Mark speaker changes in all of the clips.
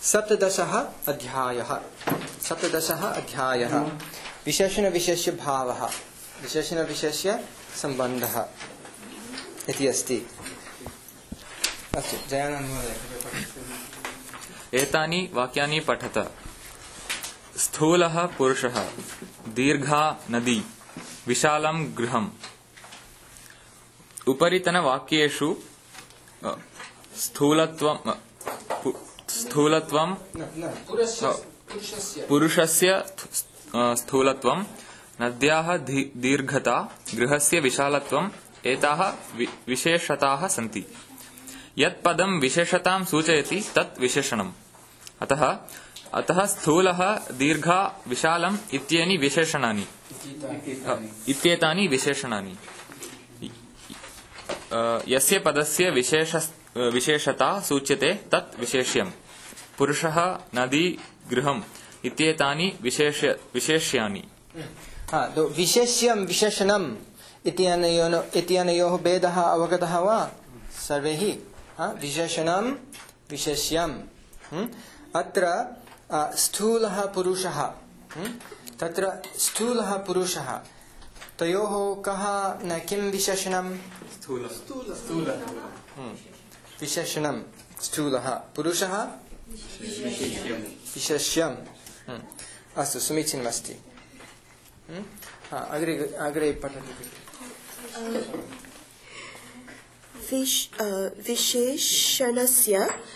Speaker 1: सप्तदशः अध्यायः विशेषण विशेष्य भावः विशेषण विशेष्य सम्बन्धः इति अस्ति। अस्तु जयानन्द महोदय।
Speaker 2: एतानि वाक्यानि पठत। स्थूलः पुरुषः, दीर्घा नदी, विशालं गृहम्। उपरितनवाक्येषु स्थूलत्वं पुरुषस्य स्थूलत्वं, नद्याः दीर्घता, गृहस्य विशालत्वम् एताः विशेषताः सन्ति। यत् पदं विशेषतां सूचयति तत् विशेषणम्। अतः स्थूलः, दीर्घा, विशालम् इत्येतानि विशेषणानि। यस्य पदस्य विशेषता सूच्यते तत् विशेष्यम्। पुरुषः, नदी, गृहम् इत्येतानि विशेष्यानि।
Speaker 1: विशेष्यं विशेषणम् इत्यनयोः भेदः अवगतः वा सर्वैः? विशेषणं विशेष्यम्। अत्र स्थूलः पुरुषः, तत्र स्थूलः पुरुषः, तयोः कः न किं विशेषणं? विशेषणं स्थूलः, पुरुषः विशेष्यम्। अस्तु, समीचीनमस्ति। अग्रे पठतु।
Speaker 3: विशेषणस्य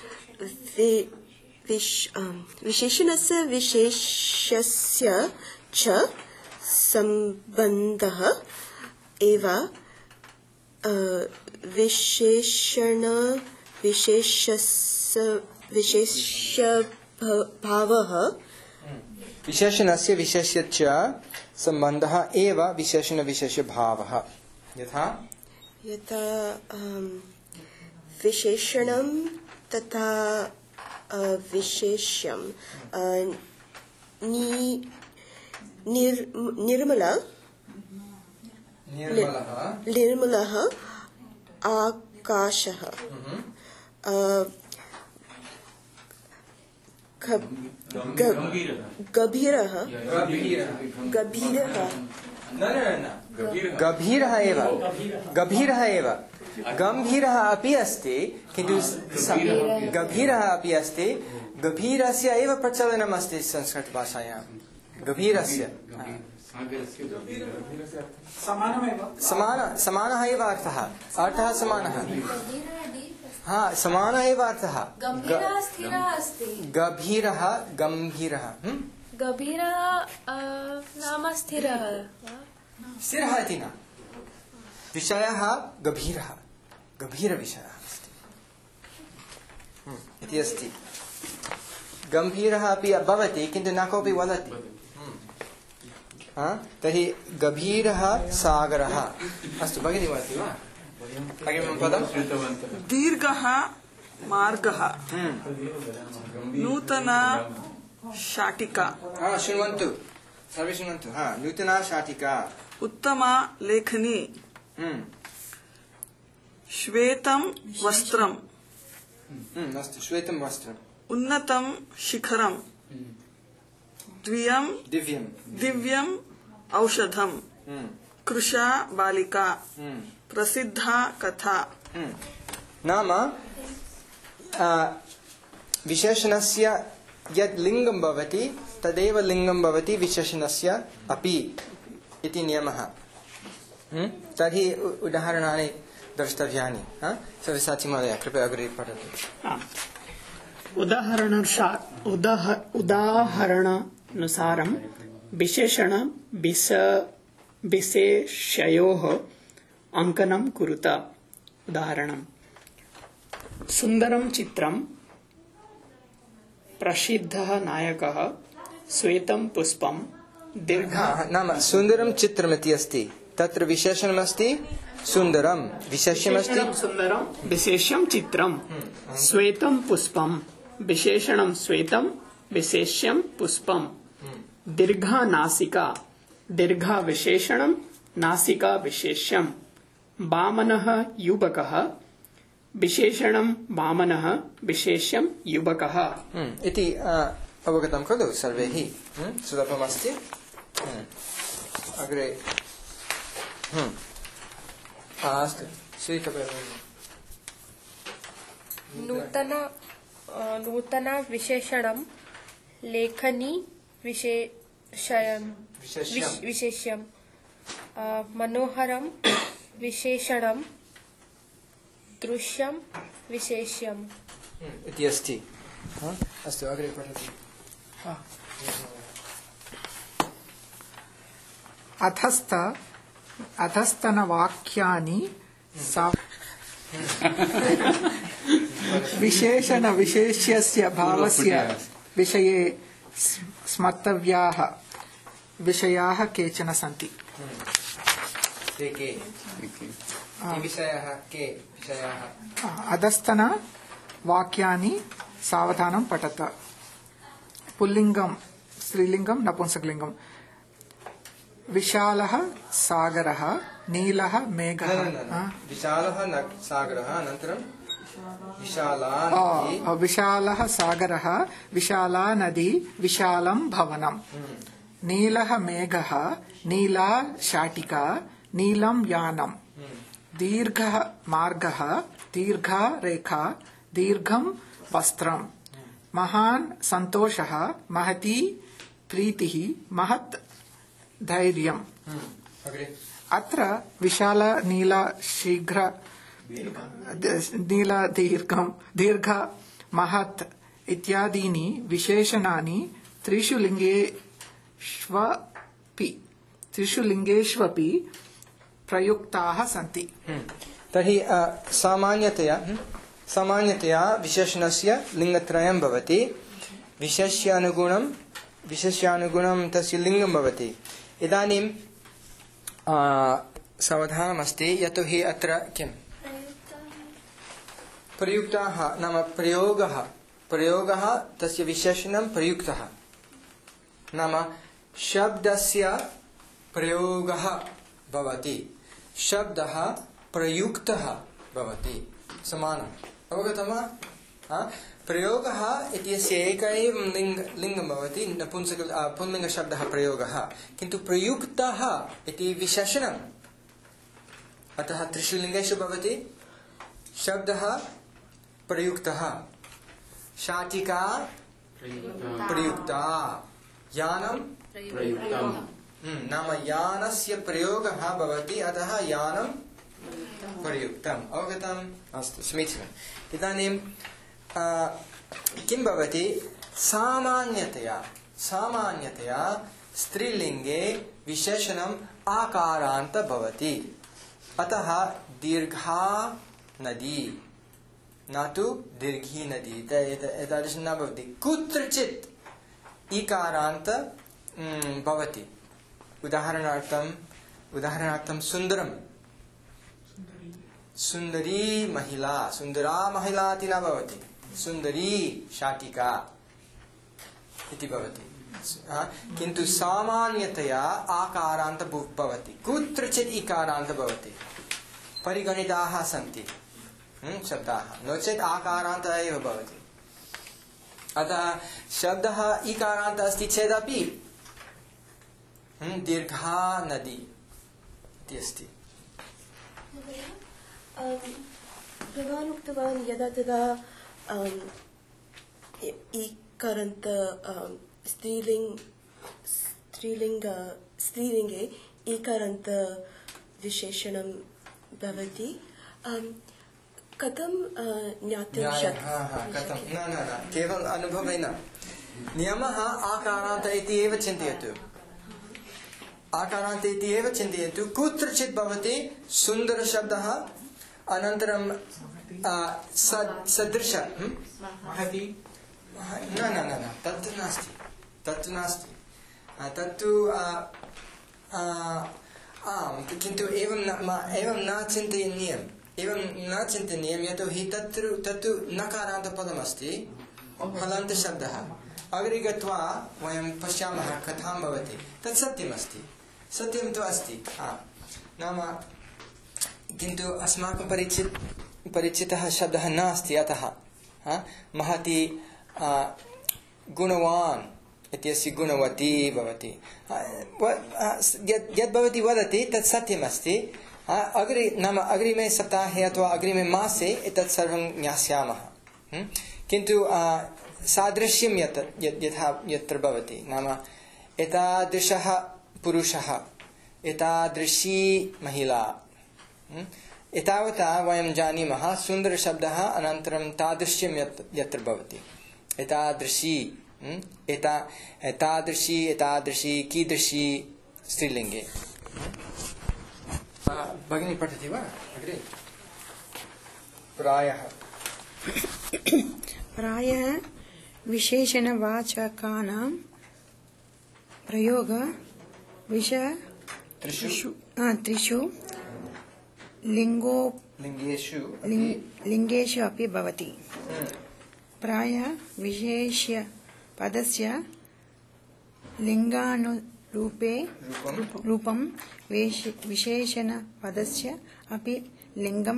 Speaker 3: विशेष्यस्य च सम्बन्धः एव विशेष्यभावः।
Speaker 1: विशेषणस्य विशेष्य च सम्बन्धः एव विशेषण विशेष्य भावः। यथा
Speaker 3: विशेषणं तथा विशेष्यं। निर्मलः आकाशः, गभीरः एव गम्भीरः अपि अस्ति, किन्तु गभीरः अपि अस्ति। गभीरस्य एव प्रचलनम् अस्ति संस्कृतभाषायां। गभीरस्य समानः एव अर्थः समानः। समान एव अर्थः। गभीरः गम्भीरः।
Speaker 4: गभीरः नाम स्थिरः
Speaker 1: इति न। विषयः गभीरः, गभीरविषयः अस्ति इति अस्ति। गम्भीरः अपि भवति, किन्तु न कोऽपि वदति। तर्हि गभीरः सागरः। अस्तु, भगिनी वदति वा? अग्रिमं पदं
Speaker 5: दीर्घः मार्गः, नूतना शाटिका।
Speaker 1: शृण्वन्तु, सर्वे शृण्वन्तु। नूतना शाटिका।
Speaker 5: उत्तमा लेखनी, श्वेतं वस्त्रम्।
Speaker 1: अस्तु, श्वेतं वस्त्रम्।
Speaker 5: उन्नतं शिखरम्, दिव्यम् औषधम्। कृशा बालिका, प्रसिद्धा कथा।
Speaker 1: नाम विशेषणस्य यद् लिङ्गं भवति तदेव लिङ्गं भवति विशेषणस्य अपि इति नियमः। तर्हि उदाहरणानि द्रष्टव्यानि। सव्यसाची महोदय, कृपया अग्रे पठतु।
Speaker 6: उदाहरणानुसारं विशेषण विशेष्ययोः अङ्कनं कुरुत। उदाहरणं: सुन्दरं चित्रं, प्रसिद्धः नायकः, श्वेतं पुष्पं, दीर्घः।
Speaker 1: नाम सुन्दरं चित्रमिति अस्ति, तत्र विशेषणमस्ति सुन्दरं, विशेष्यमस्ति
Speaker 6: सुन्दरं, विशेष्यं चित्रं। श्वेतं पुष्पं, विशेषणं श्वेतं, विशेष्यं पुष्पं। दीर्घा नासिका, दीर्घा विशेषणं, नासिका विशेष्यं। वामनः युवकः, विशेषणं वामनः विशेष्यं युवकः
Speaker 3: इति अवगतं खलु सर्वैः सुलभमस्ति अग्रे अस्तु
Speaker 4: नूतन विशेषणं लेखनी विशेष्यं मनोहरं विशेषणं दृश्यं विशेष्यम्
Speaker 3: इति अस्ति अस्तु अग्रे पठतु
Speaker 7: अधस्तनवाक्यानि विशेषण विशेष्यस्य भावस्य विषये स्मर्तव्याः विषयाः केचन सन्ति अधस्तन वाक्यानि सावधानं पठत पुल्लिङ्गं स्त्रीलिङ्गं नपुंसकलिङ्गं विशालः सागरः नीलः मेघः
Speaker 3: विशालः सागरः अनन्तरं
Speaker 7: विशालः सागरः विशाला नदी विशालं भवनं नीलः मेघः नीला शाटिका नीलं यानं दीर्घः मार्गः दीर्घा रेखा दीर्घं वस्त्रं महान् सन्तोषः महती प्रीतिः महत् धैर्यम् अत्र विशाल नील शीघ्र नील दीर्घ महत् इत्यादीनि विशेषणानि त्रिषु लिङ्गेष्वपि प्रयुक्ताः सन्ति
Speaker 3: तर्हि सामान्यतया विशेषणस्य लिङ्गत्रयं भवति विशेष्यानुगुणं तस्य लिङ्गं भवति इदानीं सावधानमस्ति यतोहि अत्र किं प्रयुक्ताः नाम प्रयोगः तस्य विशेषणं प्रयुक्तः नाम शब्दस्य प्रयोगः भवति शब्दः प्रयुक्तः भवति समानम् अवगतं वा प्रयोगः इत्यस्य एक एव लिङ्गं भवति पुल्लिङ्गशब्दः प्रयोगः किन्तु प्रयुक्तः इति विशेषणम् अतः त्रिषु लिङ्गेषु भवति शब्दः प्रयुक्तः शाटिका प्रयुक्ता यानं नाम यानस्य प्रयोगः भवति अतः यानं प्रयुक्तम् अवगतम् अस्तु समीचीनम् इदानीं किं भवति सामान्यतया स्त्रीलिङ्गे विशेषणम् आकारान्त भवति अतः दीर्घा नदी न तु दीर्घी नदी एतादृशं न भवति कुत्रचित् इकारान्त भवति उदाहरणार्थं सुन्दरं सुन्दरी महिला सुन्दरा महिला इति न भवति सुन्दरी शाटिका इति भवति किन्तु सामान्यतया आकारान्त भवति कुत्रचित् इकारान्त भवति परिगणिताः सन्ति शब्दाः नो चेत् आकारान्त एव भवति अतः शब्दः इकारान्त अस्ति चेदपि दीर्घा नदी इति अस्ति
Speaker 8: भवान् उक्तवान् यदा तदा इकारान्त स्त्रीलिङ्गे इकारान्त विशेषणं भवति कथं ज्ञातुं
Speaker 3: कथं न केवलं अनुभवेन नियमः आकारान्त इति एव चिन्तयतु आकारान्त इति एव चिन्तयतु कुत्रचित् भवति सुन्दरशब्दः अनन्तरं सदृश न तत्तु नास्ति तत्तु किन्तु एवं न चिन्तनीयं यतोहि तत्तु नकारान्तपदमस्ति हलन्तशब्दः अग्रे गत्वा वयं पश्यामः कथं भवति तत् सत्यं तु अस्ति नाम किन्तु अस्माकं परिचितः शब्दः नास्ति, अतः महती गुणवान् इत्यस्य गुणवती भवति। यद् भवती वदति तत् सत्यमस्ति। अग्रिमे सप्ताहे अथवा अग्रिमे मासे एतत् सर्वं ज्ञास्यामः। किन्तु सादृश्यं यत्र भवति, नाम एतादृशः पुरुषः, एतादृशी महिला, एतावता वयं जानीमः। सुन्दरशब्दः अनन्तरं तादृश्यं यत्र भवति, एतादृशी, एतादृशी, एतादृशी, कीदृशी स्त्रीलिङ्गे। भगिनी पठति वा अग्रे?
Speaker 9: प्रायः विशेषणवाचकानां प्रयोग त्रिषु लिङ्गेषु अपि भवति। प्रायः विशेष्यपदस्य लिङ्गानुरूपं विशेषणपदस्य अपि लिङ्गं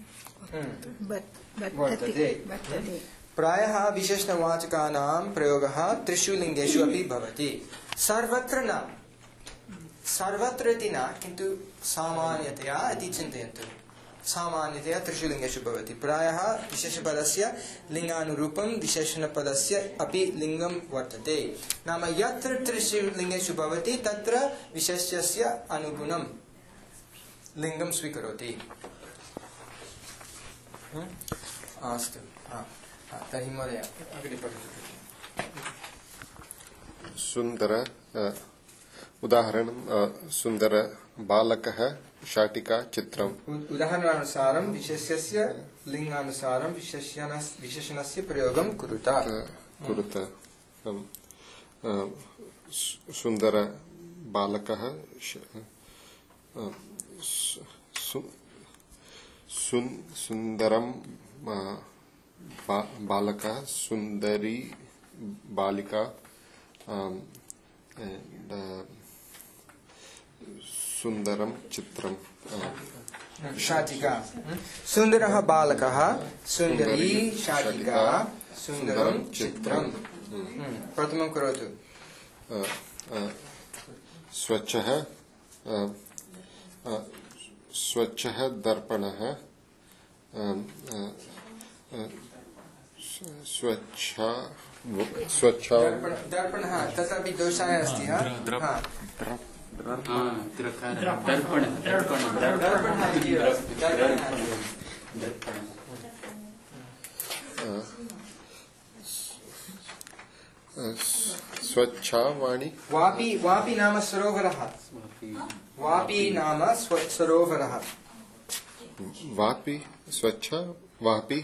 Speaker 9: वर्तते।
Speaker 3: प्रायः विशेषणवाचकानां प्रयोगः त्रिषु लिङ्गेषु अपि भवति। सर्वत्र न, सर्वत्र इति न, किन्तु सामान्यतया इति चिन्तयन्तु। सामान्यतया त्रिषु लिङ्गेषु भवति। प्रायः विशेषपदस्य लिङ्गानुरूपं विशेषणपदस्य अपि लिङ्गं वर्तते। नाम यत्र त्रिषु लिङ्गेषु भवति तत्र विशेष्यस्य अनुगुणं लिङ्गं स्वीकरोति। अस्तु, तर्हि महोदय अग्रे पठतु।
Speaker 10: सुन्दर उदाहरणं सुन्दर बालकः शाटिका चित्रम्।
Speaker 3: उदाहरणानुसारं विशेष्यस्य लिङ्गानुसारं विशेषणस्य प्रयोगं कुरुत।
Speaker 10: सुन्दर बालकः सुन्दरं बालकः सुन्दरी बालिका सुन्दरं चित्रं
Speaker 3: शाटिका। सुन्दरः बालकः, सुन्दरी शाटिका, सुन्दरं चित्रं। प्रथमं करोतु।
Speaker 10: स्वच्छः दर्पणः
Speaker 3: दर्पणः तथापि दोषाय अस्ति।
Speaker 10: स्वच्छा वाणी।
Speaker 3: वापी नाम सरोवरः। वापी नाम सरोवरः।
Speaker 10: वापी स्वच्छ वापी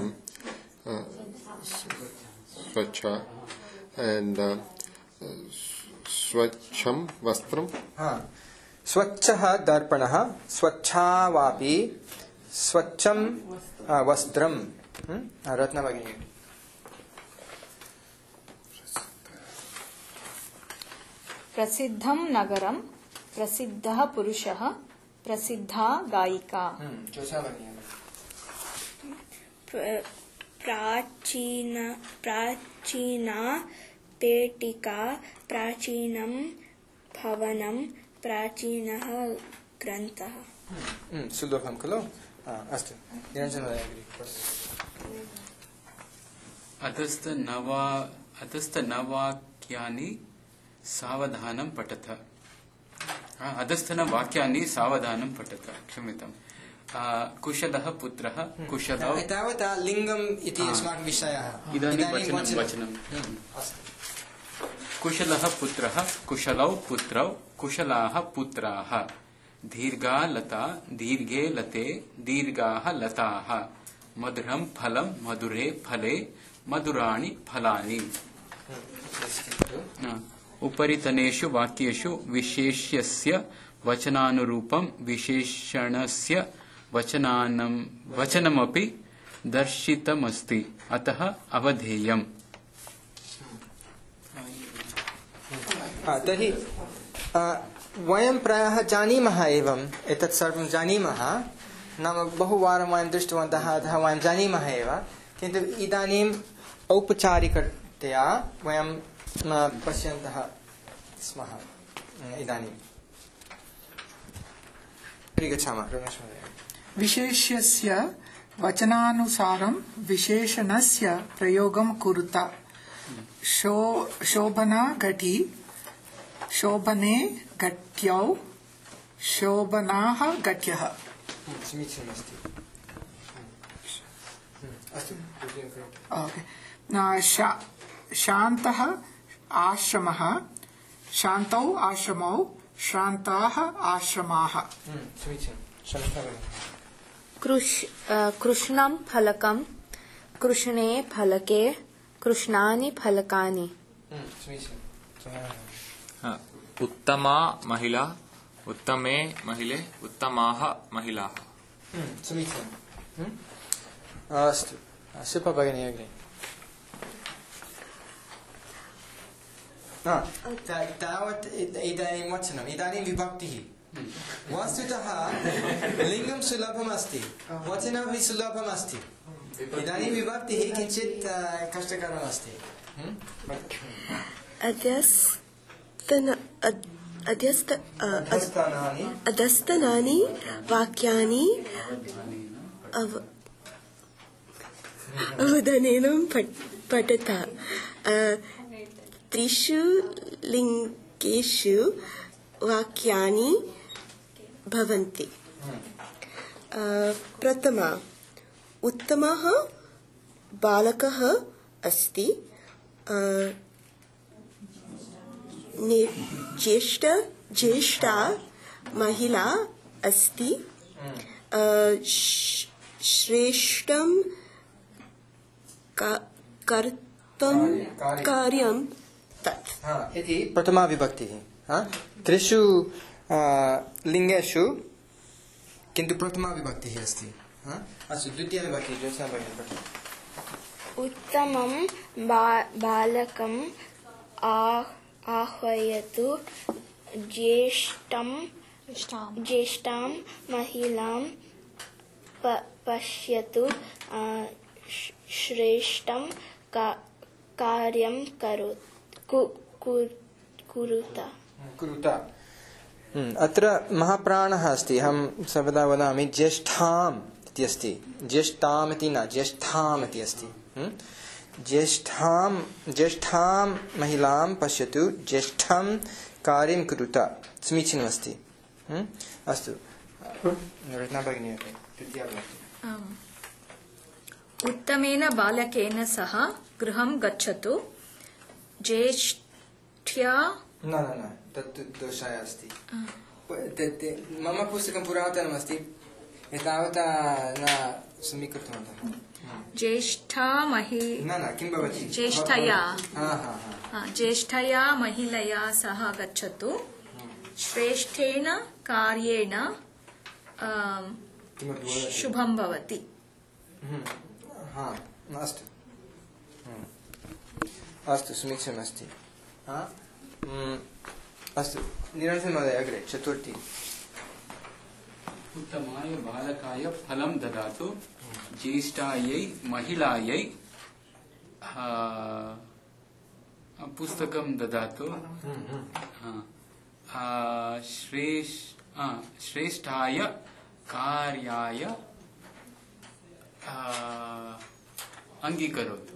Speaker 10: स्वच्छा and स्वच्छं वस्त्रं।
Speaker 3: स्वच्छः दर्पणः, स्वच्छा वापी, स्वच्छं वस्त्रं। रत्ना भगिनी।
Speaker 11: प्रसिद्धं नगरं, प्रसिद्धः पुरुषः, प्रसिद्धा गायिका।
Speaker 4: प्राचीना पेटिका, प्राचीनं भवनं, प्राचीनः ग्रन्थः।
Speaker 3: सुलभं खलु? अस्तु,
Speaker 12: अधस्तनवाक्यानि सावधानं पठत। अधस्तनवाक्यानि सावधानं पठत। क्षम्यताम्। कुशलः पुत्रः, कुशलौ।
Speaker 3: एतावता लिङ्गम् इति अस्माकं विषयः।
Speaker 12: इदानीं वचनं। कुशलः पुत्रः, कुशलौ पुत्रौ, कुशलाः पुत्राः। दीर्घा लता, दीर्घे लते, दीर्घाः लताः। मधुरं फलं, मधुरे फले, मधुराणि फलानि। उपरितनेषु वाक्येषु विशेष्यस्य वचनानुरूपं विशेषणस्य वचनमपि दर्शितमस्ति, अतः अवधेयम्।
Speaker 3: तर्हि वयं प्रायः जानीमः, एवम् एतत् सर्वं जानीमः, नाम बहुवारं वयं दृष्टवन्तः अतः वयं जानीमः एव किन्तु इदानीम् औपचारिकतया वयं पश्यन्तः स्मः इदानीं गच्छामः
Speaker 7: विशेष्यस्य वचनानुसारं विशेषणस्य प्रयोगं कुरुत शोभना घटी शोभने घट्यौ शोभनाः घट्यः
Speaker 3: समीचीनमस्ति
Speaker 7: शान्तः आश्रमः शान्तौ आश्रमौ श्रान्ताः आश्रमाः
Speaker 4: कृष्णं फलकं कृष्णे फलके कृष्णानि फलकानि
Speaker 2: उत्तमा महिला उत्तमे महिले उत्तमाः महिलाः
Speaker 3: समीचीनम् अस्तु शिल्पा भगिनी अग्रे तावत् इदानीं वचनम् इदानीं विभक्तिः वस्तुतः लिङ्गं सुलभमस्ति वचनमपि सुलभमस्ति इदानीं विभक्तिः किञ्चित् कष्टकरमस्ति
Speaker 8: अधस्तनानि वाक्यानि अवधानेन पठत त्रिषु लिङ्गेषु वाक्यानि भवन्ति प्रथमा उत्तमः बालकः अस्ति ज्येष्ठा महिला अस्ति श्रेष्ठं कर्तुं कार्यं तत्
Speaker 3: इति प्रथमा विभक्तिः त्रिषु लिङ्गेषु किन्तु प्रथमा विभक्तिः अस्ति अस्तु द्वितीया विभक्तिः ज्योत्स्ना भगिनी
Speaker 4: उत्तमं बालकम् आह्वयतु ज्येष्ठां महिलां पश्यतु श्रेष्ठं कार्यं कुरुत
Speaker 3: अत्र महाप्राणः अस्ति अहं सर्वदा वदामि ज्येष्ठाम् इति अस्ति ज्येष्ठाम् इति न ज्येष्ठाम् इति अस्ति ज्येष्ठां महिलां पश्यतु ज्येष्ठं कार्यं कुरुत समीचीनमस्ति अस्तु रत्ना भगिनी
Speaker 11: उत्तमेन बालकेन सह गृहं गच्छतु ज्येष्ठ्या
Speaker 3: न तत् दोषाय अस्ति मम पुस्तकं पुरातनमस्ति एतावता न समीकृतवन्तः
Speaker 11: ज्येष्ठा
Speaker 3: किं भवति
Speaker 11: ज्येष्ठया महिलया सह गच्छतु श्रेष्ठेन कार्येण शुभं भवति
Speaker 3: अस्तु समीचीनमस्ति अस्तु निरञ्जन महोदय अग्रे चतुर्थी
Speaker 12: उत्तमाय बालकाय फलं ददातु ज्येष्ठायै महिलायै पुस्तकं ददातु श्रेष्ठाय कार्याय अङ्गीकरोतु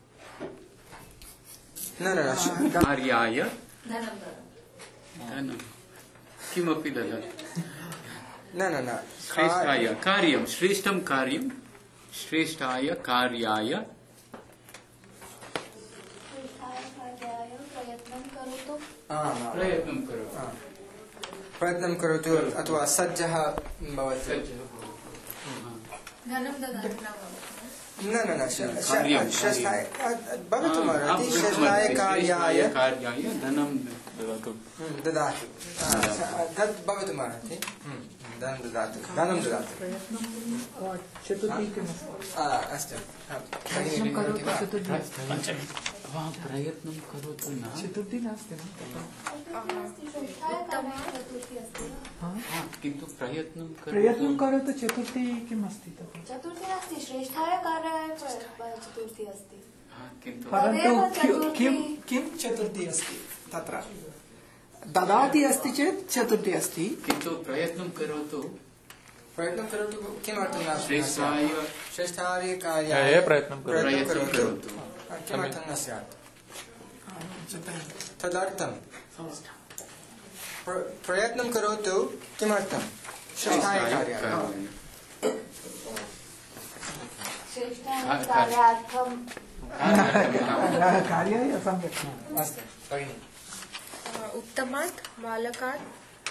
Speaker 12: कार्याय धनं किमपि ददातु श्रेष्ठाय कार्यं श्रेष्ठं कार्यं श्रेष्ठाय कार्याय
Speaker 3: प्रयत्नं करोतु अथवा सज्जः भवतु भवतु श्रेष्ठाय कार्याय
Speaker 12: धनं
Speaker 3: ददातु तद् भवतु महति धनं ददातु अस्तु
Speaker 12: प्रयत्नं करोतु न
Speaker 7: चतुर्थी नास्ति
Speaker 12: किन्तु प्रयत्नं
Speaker 7: करोतु चतुर्थी किम् अस्ति तत्र
Speaker 13: चतुर्थी नास्ति श्रेष्ठाय कार्याय चतुर्थी अस्ति
Speaker 7: परन्तु किं चतुर्थी अस्ति तत्र ददाति अस्ति चेत् चतुर्थी अस्ति
Speaker 12: किन्तु प्रयत्नं करोतु
Speaker 1: किमर्थं नास्ति श्रेष्ठाय
Speaker 2: कार्याय प्रयत्नं
Speaker 1: करोतु किमर्थं न स्यात् तदर्थं प्रयत्नं करोतु किमर्थं श्रेष्ठाय कार्याय
Speaker 13: कार्यार्थं
Speaker 7: कार्याय सम्यक्
Speaker 1: अस्तु भगिनि
Speaker 11: उत्तमात् बालकात्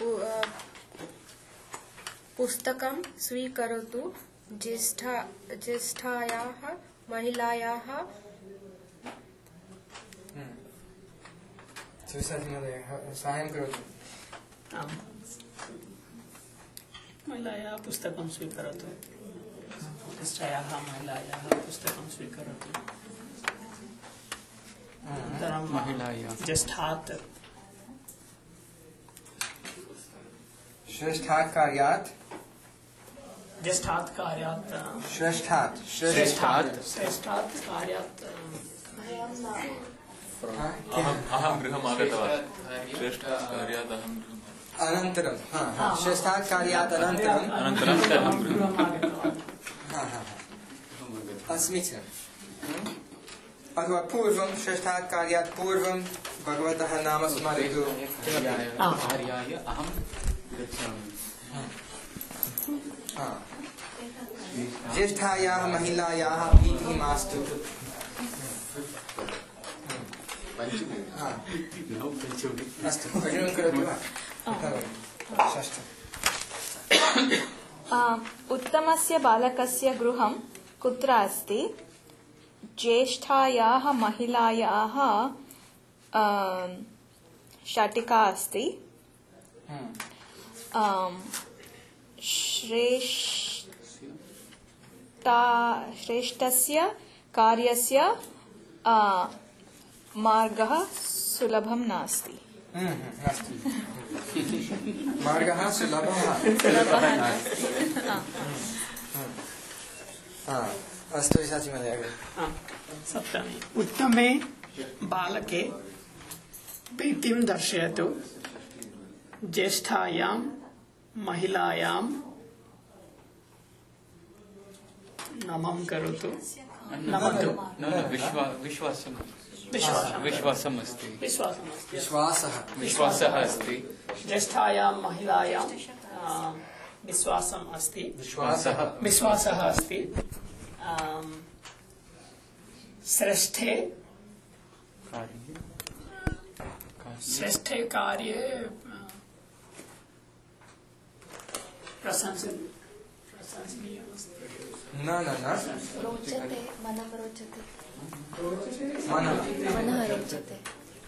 Speaker 11: पुस्तकं स्वीकरोतु ज्येष्ठायाः महिलायाः
Speaker 1: साहाय्यं करोतु
Speaker 6: महिलायाः पुस्तकं स्वीकरोतु ज्येष्ठायाः महिलायाः पुस्तकं स्वीकरोतु अनन्तरं
Speaker 12: महिलायाः
Speaker 6: ज्येष्ठात्
Speaker 1: श्रेष्ठात् कार्यात् श्रेष्ठात्
Speaker 6: कार्यात्
Speaker 2: अहं गृहम् आगतवान् श्रेष्ठात् कार्यात् अहं
Speaker 1: अनन्तरं श्रेष्ठात् कार्यात् अनन्तरं समीचीनम् अथवा पूर्वं श्रेष्ठात् कार्यात् पूर्वं भगवतः नाम स्मरतु
Speaker 12: कार्याय अहं गच्छामि
Speaker 1: ज्येष्ठायाः महिलायाः भीतिः मास्तु अस्तु अग्रिमं करोतु वा
Speaker 11: उत्तमस्य बालकस्य गृहं कुत्र अस्ति ज्येष्ठायाः महिलायाः शाटिका अस्ति श्रेष्ठस्य कार्यस्य मार्गः सुलभं नास्ति
Speaker 1: मार्गः सुलभः अस्तु विशाची महोदय
Speaker 6: सप्तमी उत्तमे बालके प्रीतिं दर्शयतु ज्येष्ठायां महिलायां नमं करोतु नमतु
Speaker 12: विश्वासम् अस्ति
Speaker 1: विश्वासः
Speaker 12: अस्ति
Speaker 6: ज्येष्ठायां महिलायां विश्वासम् अस्ति विश्वासः अस्ति श्रेष्ठे कार्ये प्रशंसनीयमस्ति
Speaker 1: न
Speaker 13: रोचते मनः रोचते
Speaker 1: मनः रोचते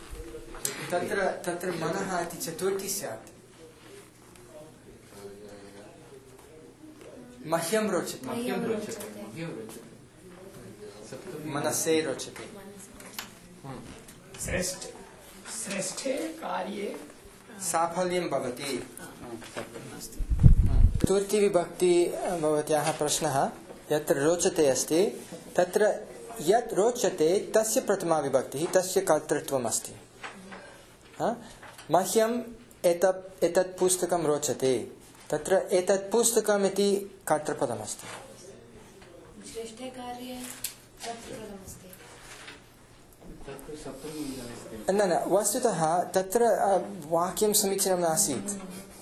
Speaker 1: तत्र मनः इति चतुर्थी स्यात् मह्यं रोचते मनसे रोचते
Speaker 6: श्रेष्ठे कार्ये
Speaker 1: साफल्यं भवति चतुर्थी विभक्ति भवत्याः प्रश्नः यत्र रोचते अस्ति तत्र यत् रोचते तस्य प्रथमा विभक्तिः तस्य कर्तृत्वम् अस्ति मह्यम् एतत् पुस्तकं रोचते तत्र एतत् पुस्तकम् इति कर्तृपदमस्ति
Speaker 13: श्रेष्ठे कार्ये
Speaker 1: न वस्तुतः तत्र वाक्यं समीचीनं नासीत्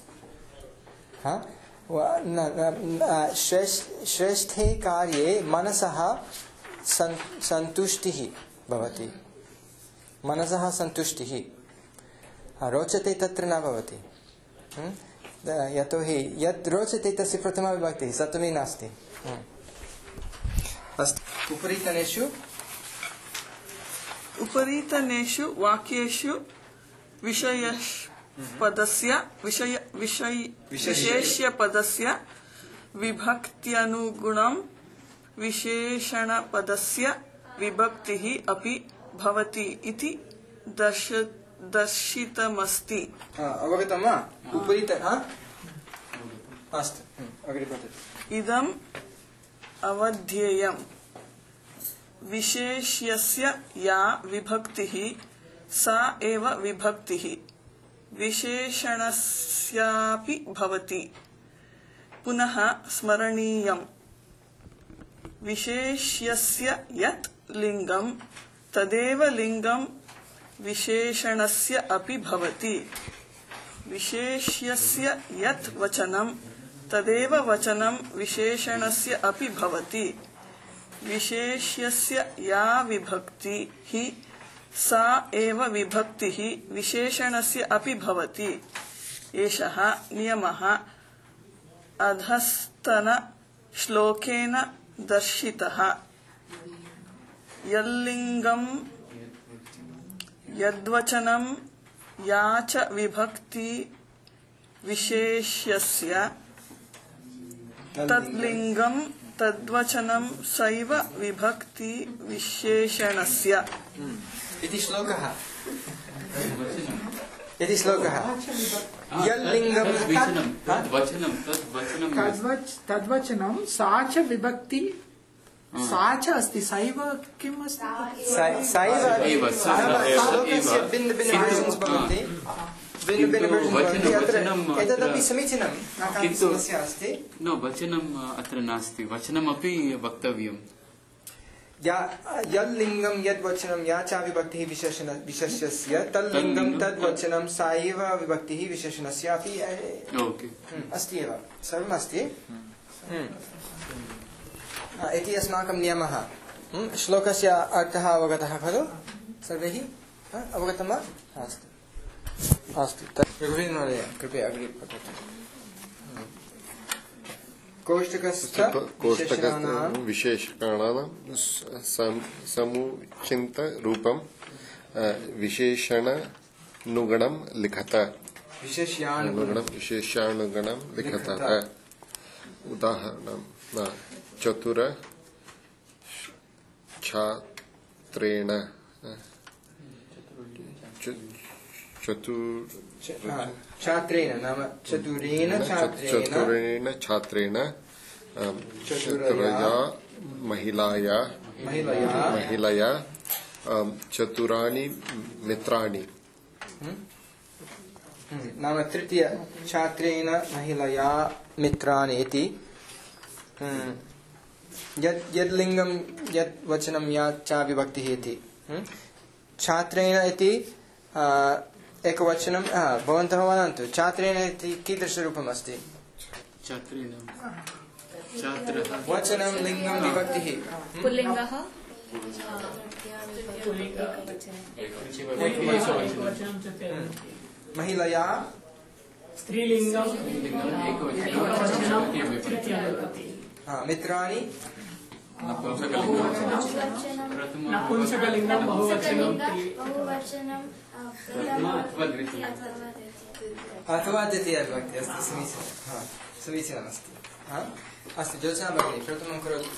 Speaker 1: श्रेष्ठे कार्ये मनसः सन्तुष्टिः भवति मनसः सन्तुष्टिः रोचते तत्र न भवति यतोहि यत् रोचते तस्य प्रथमा विभक्तिः सप्तमी नास्ति अस्तु
Speaker 5: उपरीतनेषु वाक्येषु विशेष्यपदस्य विभक्त्यनुगुणं विशेषणपदस्य विभक्तिः अपि भवति इति दर्शितमस्ति।
Speaker 1: अवगतं वा? उपरितः अस्तु, अग्रे पठतु।
Speaker 5: इदम् अवध्येयम् विशेष्यस्य या विभक्तिः सा एव विभक्तिः विशेषणस्यापि भवति। पुनः स्मरणीयम् विशेष्यस्य यत् लिङ्गं तदेव लिङ्गं विशेषणस्य अपि भवति। विशेष्यस्य यत् वचनं तदेव वचनं विशेषणस्य अपि भवति। विशेष्यस्य या विभक्तिः सा एव विभक्तिः विशेषणस्य अपि भवति। एषः नियमः अधस्तन श्लोकेन दर्शितः। यल्लिङ्गं यद्वचनं या च विभक्ति विशेष्यस्य तद्लिङ्गं तद्वचनं सैव विभक्ति विशेषणस्य।
Speaker 1: इति श्लोकः। यल्लिङ्गं
Speaker 7: तद्वचनं सा च विभक्ति सा च अस्ति सैव किम् अस्ति
Speaker 1: एतदपि समीचीनं समस्या अस्ति।
Speaker 12: न वचनम् अत्र नास्ति, वचनमपि वक्तव्यम्।
Speaker 1: यल्लिङ्गं यद्वचनं या च विभक्तिः विशेषस्य तल्लिङ्गं तद्वचनं सा एव विभक्तिः विशेषणस्यापि अस्ति एव, सर्वमस्ति इति अस्माकं नियमः। श्लोकस्य अर्थः अवगतः खलु सर्वैः? अवगतं वा? अस्तु अस्तु, रघुवीर महोदय कृपया अग्रे पठतु। कोष्टकस्थ
Speaker 10: विशेषणानां समुचितरूपं विशेषणानुगुणं लिखत। विशेषानुगुणं लिखत। उदाहरणं चतुर छात्रेण
Speaker 1: छात्रेण नाम चतुरेण
Speaker 10: छात्रेण चतुरया महिलाया चतुराणि मित्राणि।
Speaker 1: नाम तृतीय छात्रेण महिलया मित्राणि इति। यद्लिङ्गं यत् वचनं या च विभक्तिः इति। छात्रेण इति एकवचनं भवन्तः वदन्तु। छात्रेण इति कीदृशरूपम् अस्ति? वचनं लिङ्गं विभक्तिः
Speaker 11: पुल्लिङ्गः
Speaker 1: महिलया
Speaker 6: स्त्रीलिङ्गं
Speaker 1: मित्राणि
Speaker 6: नपुंसकलिङ्गं बहुवचनं
Speaker 1: अथवा द्वितीया विभक्ति अस्ति। समीचीनमस्ति। अस्तु, ज्योत्स्ना भगिनी प्रथमं करोतु।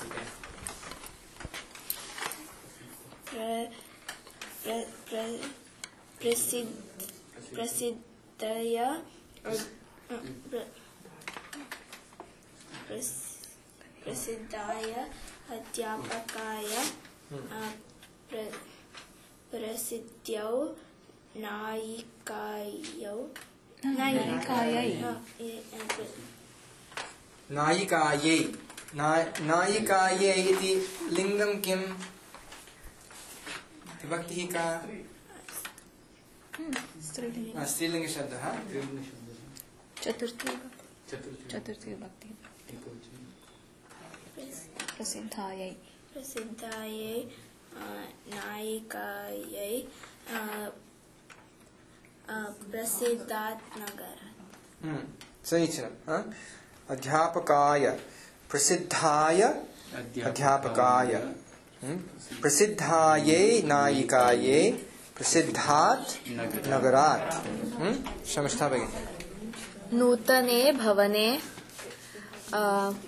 Speaker 4: प्रसिद्धाय अध्यापकाय प्रसिद्ध्यौ
Speaker 1: नायिकायै इति लिङ्गं किम्? विभक्तिः का? स्त्रीलिङ्गशब्दः।
Speaker 11: चतुर्थी विभक्ति। प्रसिद्धायै नायिकायै
Speaker 4: प्रसिद्धात् नगरात्।
Speaker 1: समीचीनम्। अध्यापकाय प्रसिद्धाय अध्यापकाय प्रसिद्धायै नायिकायै प्रसिद्धात् नगरात्। क्षमस्ता भगिनी।
Speaker 11: नूतने भवने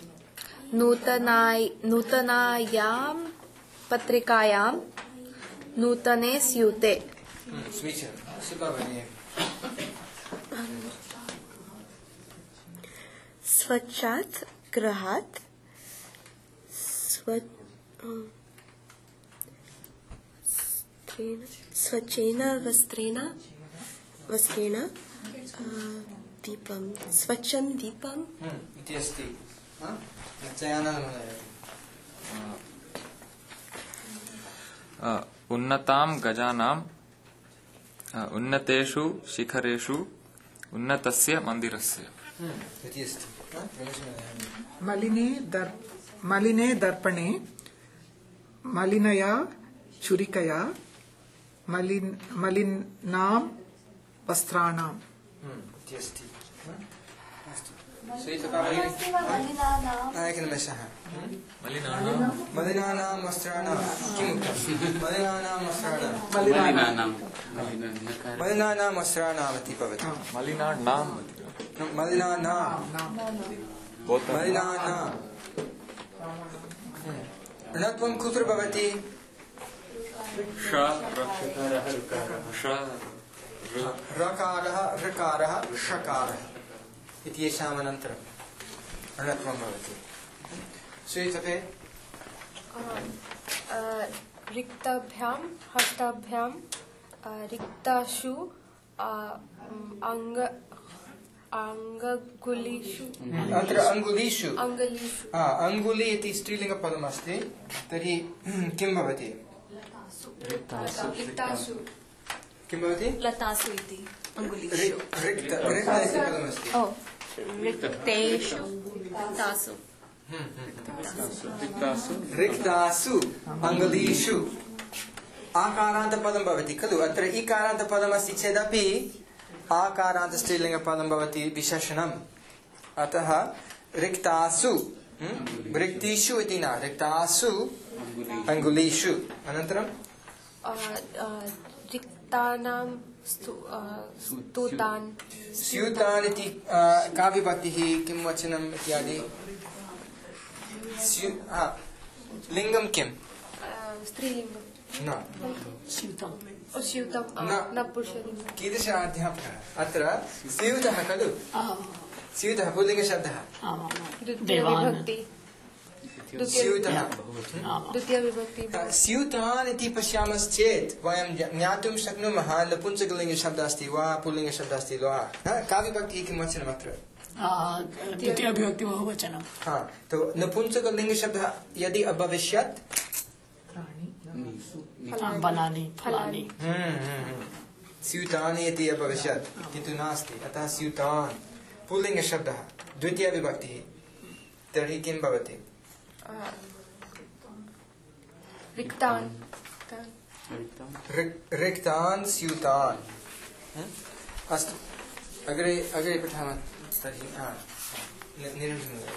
Speaker 11: नूतनायां पत्रिकायां नूतने स्यूते
Speaker 8: स्वच्छात् गृहात् स्वच्छेन वस्त्रेण दीपं स्वच्छं दीपम्
Speaker 3: इति अस्ति
Speaker 2: उन्नतां गजानाम् उन्नतेषु शिखरेषु उन्नतस्य मन्दिरस्य
Speaker 3: इति अस्ति
Speaker 7: मलिने दर्पणे मलिनया छुरिकया मलिनां वस्त्राणाम्
Speaker 3: इति अस्ति मलिनानां वस्त्राणां किम् मलिनानां वस्त्राणाम् इति भवति मलिनानां णत्वं कुत्र भवति रकारः ऋकारः षकारः इत्येषाम् अनन्तरं णत्वं भवति श्रूयते
Speaker 11: रिक्ताभ्यां हस्ताभ्यां रिक्तासु अङ्गुलीषु
Speaker 3: अत्र अङ्गुलीषु अङ्गुली इति स्त्रीलिङ्गपदमस्ति तर्हि किं भवति किं भवति
Speaker 11: लतासु इति
Speaker 3: रिक्तासु अङ्गुलीषु आकारान्तपदं भवति खलु अत्र इकारान्तपदमस्ति चेदपि आकारान्त स्त्रीलिङ्गपदं भवति विशेषणम् अतः रिक्तासु रिक्तिषु इति न रिक्तासु अङ्गुलीषु अनन्तरं
Speaker 11: रिक्तानां स्तूतान्
Speaker 3: स्यूतान् इति का विभक्तिः किं वचनम् इत्यादि लिङ्गं किं
Speaker 11: स्त्रीलिङ्गं
Speaker 3: न कीदृश अध्यापकः अत्र स्यूतः खलु स्यूतः पुल्लिङ्गशब्दः स्यूतान् इति पश्यामश्चेत् वयं ज्ञातुं शक्नुमः नपुंसकलिङ्गशब्दः अस्ति वा पुल्लिङ्गशब्दः अस्ति वा का विभक्तिः किं वचनम् अत्र
Speaker 6: द्वितीयविभक्ति बहुवचनं
Speaker 3: तो नपुंसकलिङ्गशब्दः यदि अभविष्यत्
Speaker 6: फलानि
Speaker 3: स्यूतानि इति अभविष्यत् किन्तु नास्ति अतः स्यूतान् पुल्लिङ्गशब्दः द्वितीयविभक्तिः तर्हि किं भवति रिक्तान् स्यूतान् अस्तु अग्रे पठामः तर्हि निरञ्जनः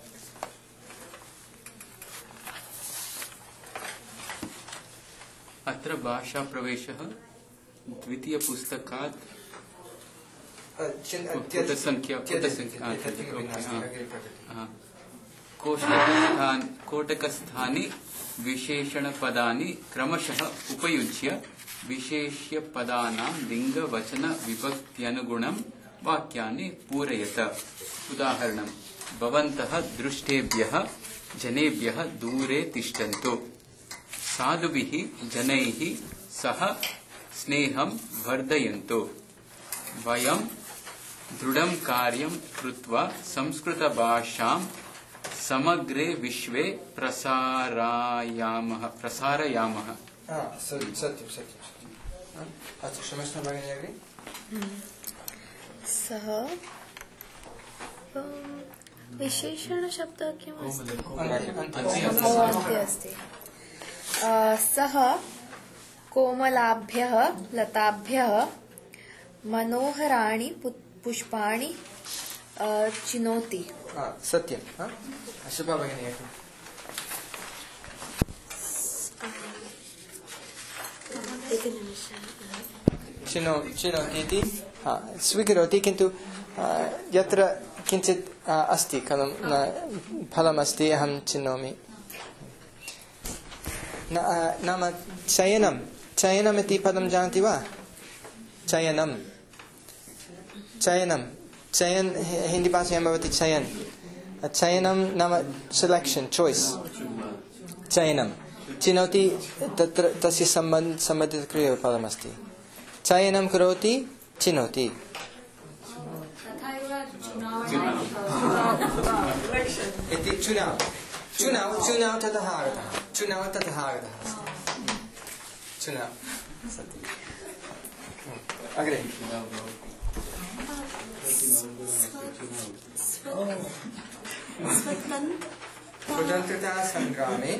Speaker 12: अत्र भाषाप्रवेशः द्वितीयपुस्तकात् कोटकस्थानि विशेषणपदानि क्रमशः उपयुज्य विशेष्यपदानां लिङ्गवचनविभक्त्यनुगुणं वाक्यानि पूरयत उदाहरणं भवन्तः दृष्टेभ्यः जनेभ्यः दूरे तिष्ठन्तु साधुभिः जनैः सह स्नेहं वर्धयन्तु वयं दृढं कार्यं कृत्वा संस्कृतभाषां समग्रे विश्वे प्रसारयामः
Speaker 3: सत्यं अस्तु क्षमस्व भगिनी अग्रे
Speaker 11: सः विशेषणशब्दः किम् अस्ति सः कोमलाभ्यः लताभ्यः मनोहराणि पुष्पाणि चिनोति
Speaker 3: सत्यं शुभा भगिनी चिनोति इति स्वीकरोति किन्तु यत्र किञ्चित् अस्ति खलु फलमस्ति अहं चिनोमि नाम चयनं चयनम् इति पदं जानति वा? चयनं चयनं चयन हिंदी भाषायां भवति चयन चयनं नाम सिलेक्शन चॉइस चयनं चिनोति तत्र तस्य सम्बन्धितक्रियापदमस्ति चयनं करोति चिनोति इति चुनाव चुनाव चुनाव ततः आगतः चुनाव ततः आगतः चुनाव अग्रे स्वतंत्रता संग्रामे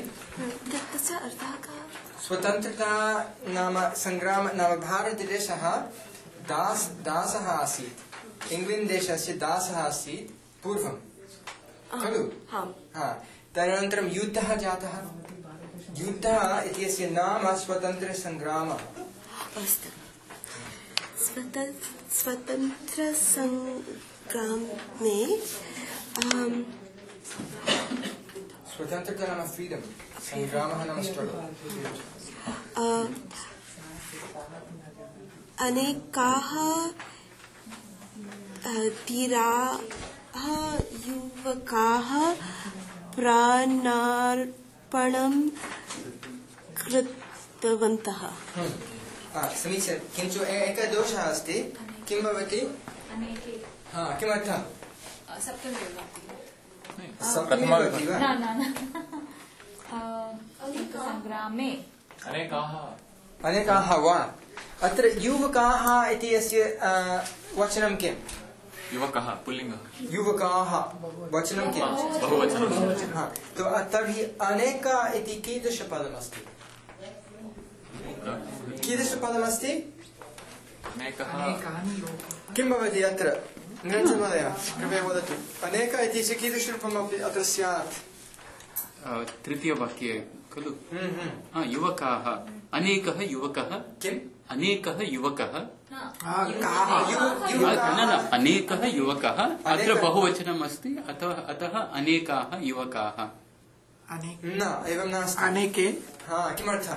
Speaker 3: स्वतंत्रता नाम संग्राम नाम भारतदेशः दासः आसीत् इंग्लैंड देशस्य दासः आसीत् पूर्वं खलु तदनन्तरं युद्धः जातः युद्धः इत्यस्य नाम स्वतन्त्रसङ्ग्रामः
Speaker 8: स्वतन्त्रसङ्ग्रामे
Speaker 3: स्वतन्त्रता नाम फ्रीडम संग्रामः नाम स्ट्रगल
Speaker 8: अनेकाः धीराः युवकाः प्राणार्पणं कृतवन्तः
Speaker 3: समीचीनं किन्तु एकः दोषः अस्ति किं भवति किमर्थं सप्तमीविभक्ति वा
Speaker 11: संग्रामे
Speaker 3: अनेकाः वा अत्र युवकाः इति अस्य वचनं किम्
Speaker 2: युवकः पुल्लिङ्गः
Speaker 3: युवकाः वचनं किम्
Speaker 2: बहुवचनं
Speaker 3: तो तर्हि अनेक इति कीदृशपदमस्ति कीदृशपदमस्ति किं भवति अत्र निरञ्जनमहोदय कृपया वदतु अनेक इति कीदृशरूपम् अत्र स्यात्
Speaker 12: तृतीयवाक्ये खलु युवकाः अनेकः युवकः
Speaker 3: किम्
Speaker 12: अनेकः युवकः अनेकः युवकः अत्र बहुवचनम् अस्ति अतः अनेकाः युवकाः
Speaker 3: न एवं नास्ति
Speaker 7: अनेके
Speaker 3: किमर्थम्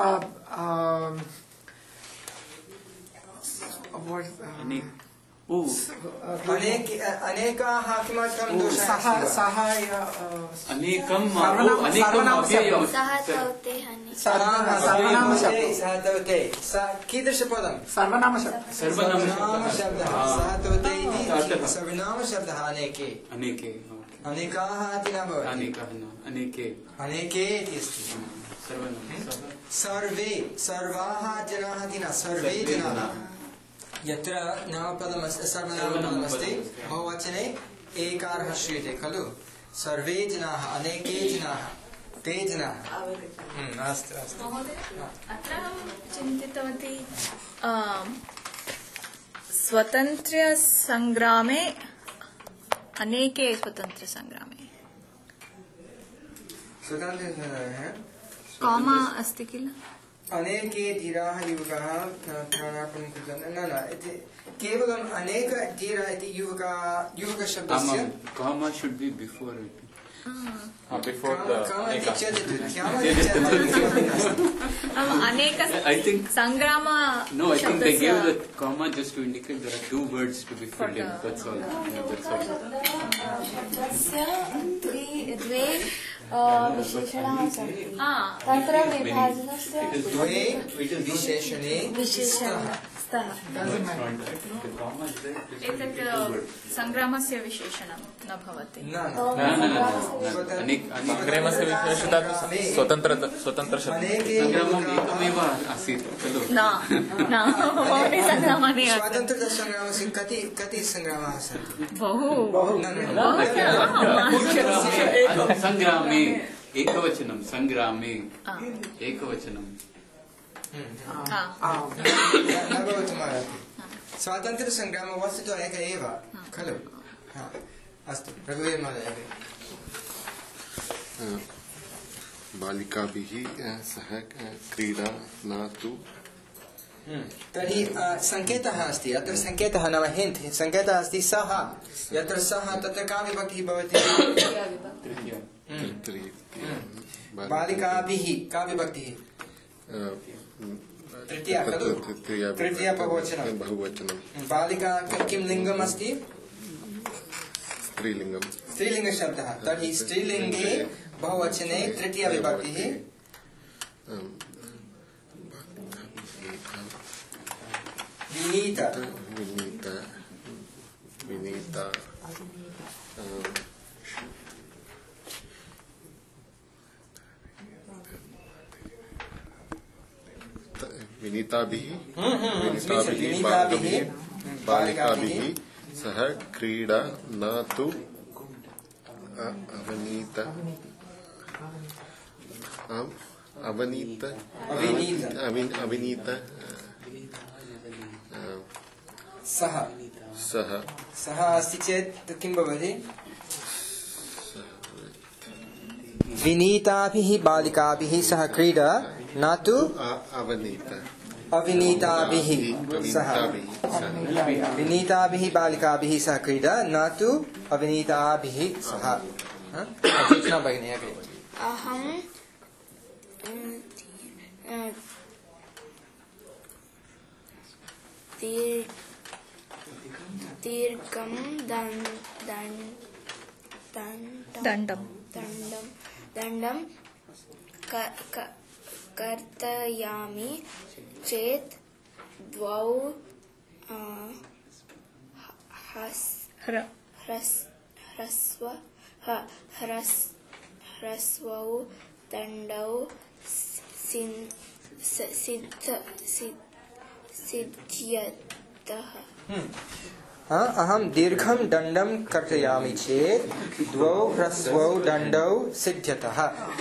Speaker 3: अनेकाः किमर्थं दोषः
Speaker 12: अनेकं
Speaker 3: कीदृशपदं सर्वनामशब्दः अनेके
Speaker 12: अनेके
Speaker 3: अनेकाः इति न भवति
Speaker 12: अनेके
Speaker 3: अनेके इति अस्ति सर्वे सर्वाः जनाः इति न सर्वे जनाः यत्र नामपदमस्ति सर्वनामपदमस्ति बहुवचने एकारः श्रूयते खलु सर्वे जनाः अनेके जनाः ते जनाः अस्तु अस्तु
Speaker 11: अत्र अहं चिन्तितवती स्वतन्त्रसङ्ग्रामे अनेके स्वतन्त्रसङ्ग्रामे कॉमा अस्ति किल
Speaker 3: अनेके धीराः युवकाः प्राणार्पणं कृतवन्तः न इति केवलम् अनेक धीरा इति युवकशब्दस्य
Speaker 12: comma should be before it
Speaker 2: before the
Speaker 11: अनेक
Speaker 12: I think
Speaker 11: संग्राम
Speaker 12: no I think they gave the comma just to indicate there are two words to be filled in that's all
Speaker 11: द्वे विशेषणाः सन्ति तत्र विभाजनस्य
Speaker 3: द्वे विशेषणे
Speaker 11: स्तः एतत् संग्रामस्य विशेषणं न भवति
Speaker 2: संग्रामस्य विशेषता स्वतन्त्रशब्दः
Speaker 12: संग्रामम् एकमेव आसीत् खलु
Speaker 11: न संग्रामः
Speaker 3: स्वातन्त्र्यसङ्ग्रामस्य कति संग्रामाः सन्ति
Speaker 11: बहु
Speaker 12: संग्रामे एकवचनं संग्रामे एकवचनं
Speaker 3: स्वातन्त्र्यसङ्ग्रामः वस्तुतः एकः एव खलु अस्तु रघुवीर महोदय
Speaker 10: बालिकाभिः सह क्रीडा न तु
Speaker 3: तर्हि सङ्केतः अस्ति अत्र सङ्केतः नाम हिन्ट् सङ्केतः अस्ति सः यत्र सः तत्र का विभक्तिः भवति बालिकाभिः का विभक्तिः तृतीया खलु तृतीया बहुवचनं बालिका किं लिङ्गम् अस्ति स्त्रीलिङ्गशब्दः तर्हि स्त्रीलिङ्गे बहुवचने तृतीया विभक्तिः विनीता
Speaker 10: विनीताभिः बालिकाभिः सह क्रीडा न तु अविनीत
Speaker 3: सः अस्ति चेत् किं भवति विनीताभिः बालिकाभिः सह क्रीडा न तु अविनीताभिः सह विनीताभिः बालिकाभिः सह क्रीडा न तु अविनीताभिः सह भगिनी
Speaker 4: अहं दीर्घं दण्डं कर्तयामि चेत् द्वौ ह्रस्वौ दण्डौ सिद्ध्यतः
Speaker 3: अहं दीर्घं दण्डं कर्तयामि चेत् द्वौ ह्रस्वौ दण्डौ सिद्ध्यतः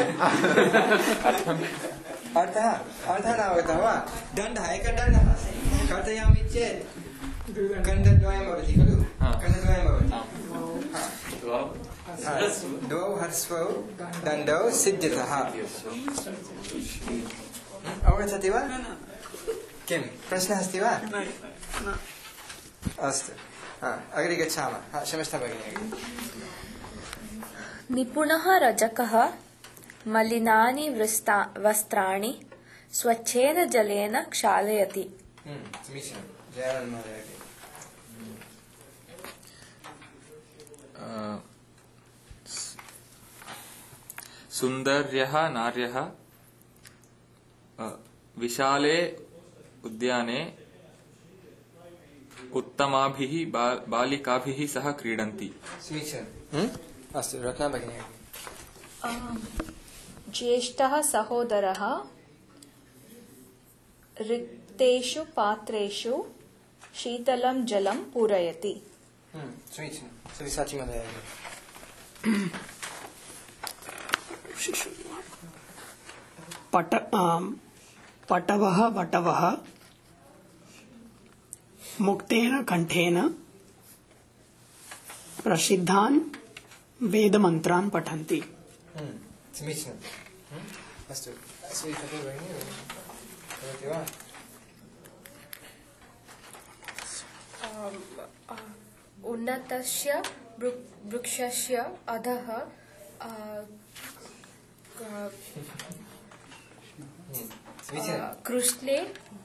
Speaker 3: अर्थः नावगतः वा दण्डः एकः दण्डः कर्तयामि चेत् गन्धद्वयं भवति खलु गन्धद्वयं भवति द्वौ ह्रस्वौ दण्डौ सिद्ध्यतः अवगच्छति वा किं प्रश्नः अस्ति वा अस्तु अग्रे गच्छामः क्षम्यतां भगिनी
Speaker 11: निपुणः रजकः मलिनानि वस्त्राणि स्वच्छेन जलेन क्षालयति
Speaker 3: समीचीनं जयानन्द महोदय
Speaker 2: सुन्दर्यः नार्यः विशाले उद्याने उत्तमाभिः बालिकाभिः सह क्रीडन्ति
Speaker 3: समीचीनम् अस्तु रत्ना भगिनी
Speaker 11: ज्येष्ठः सहोदरः रिक्तेषु पात्रेषु शीतलं जलं पूरयति
Speaker 3: समीचीनं सविसाची महोदय
Speaker 14: पटवः वटवः मुक्तेन कण्ठेन प्रसिद्धान् वेदमन्त्रान् पठन्ति
Speaker 3: समीचीनम् अस्तु स्वीकृति भगिनी वदति वा
Speaker 11: उन्नतस्य वृक्षस्य अधः कृष्णे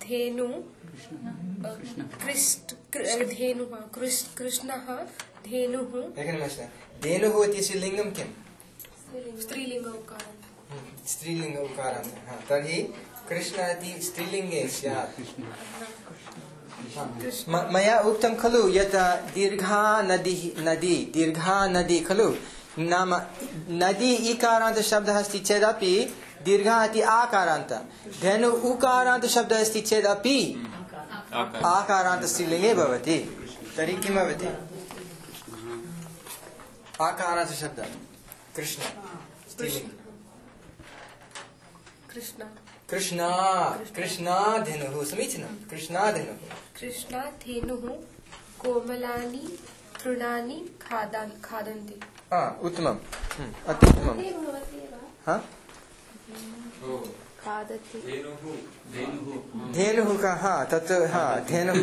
Speaker 11: कृष्णः धेनुः
Speaker 3: धेनुः इत्यस्य लिङ्गं किम्
Speaker 11: स्त्रीलिङ्ग
Speaker 3: उकारान्तः तर्हि कृष्ण इति स्त्रीलिङ्गे स्यात् मया उक्तं खलु यत् दीर्घा नदी खलु नाम नदी इकारान्त शब्दः अस्ति चेदपि दीर्घा इति आकारान्त धेनु उकारान्त शब्दः अस्ति चेदपि आकारान्त स्त्रीलिङ्गे भवति तर्हि किं भवति आकारान्त शब्दः कृष्ण कृष्णाधेनुः समीचीनं
Speaker 11: कृष्णाधेनुः कोमलानि तृणानि खादन्ति
Speaker 3: उत्तमम् अत्युत्तमम् धेनुः कः तत् धेनुः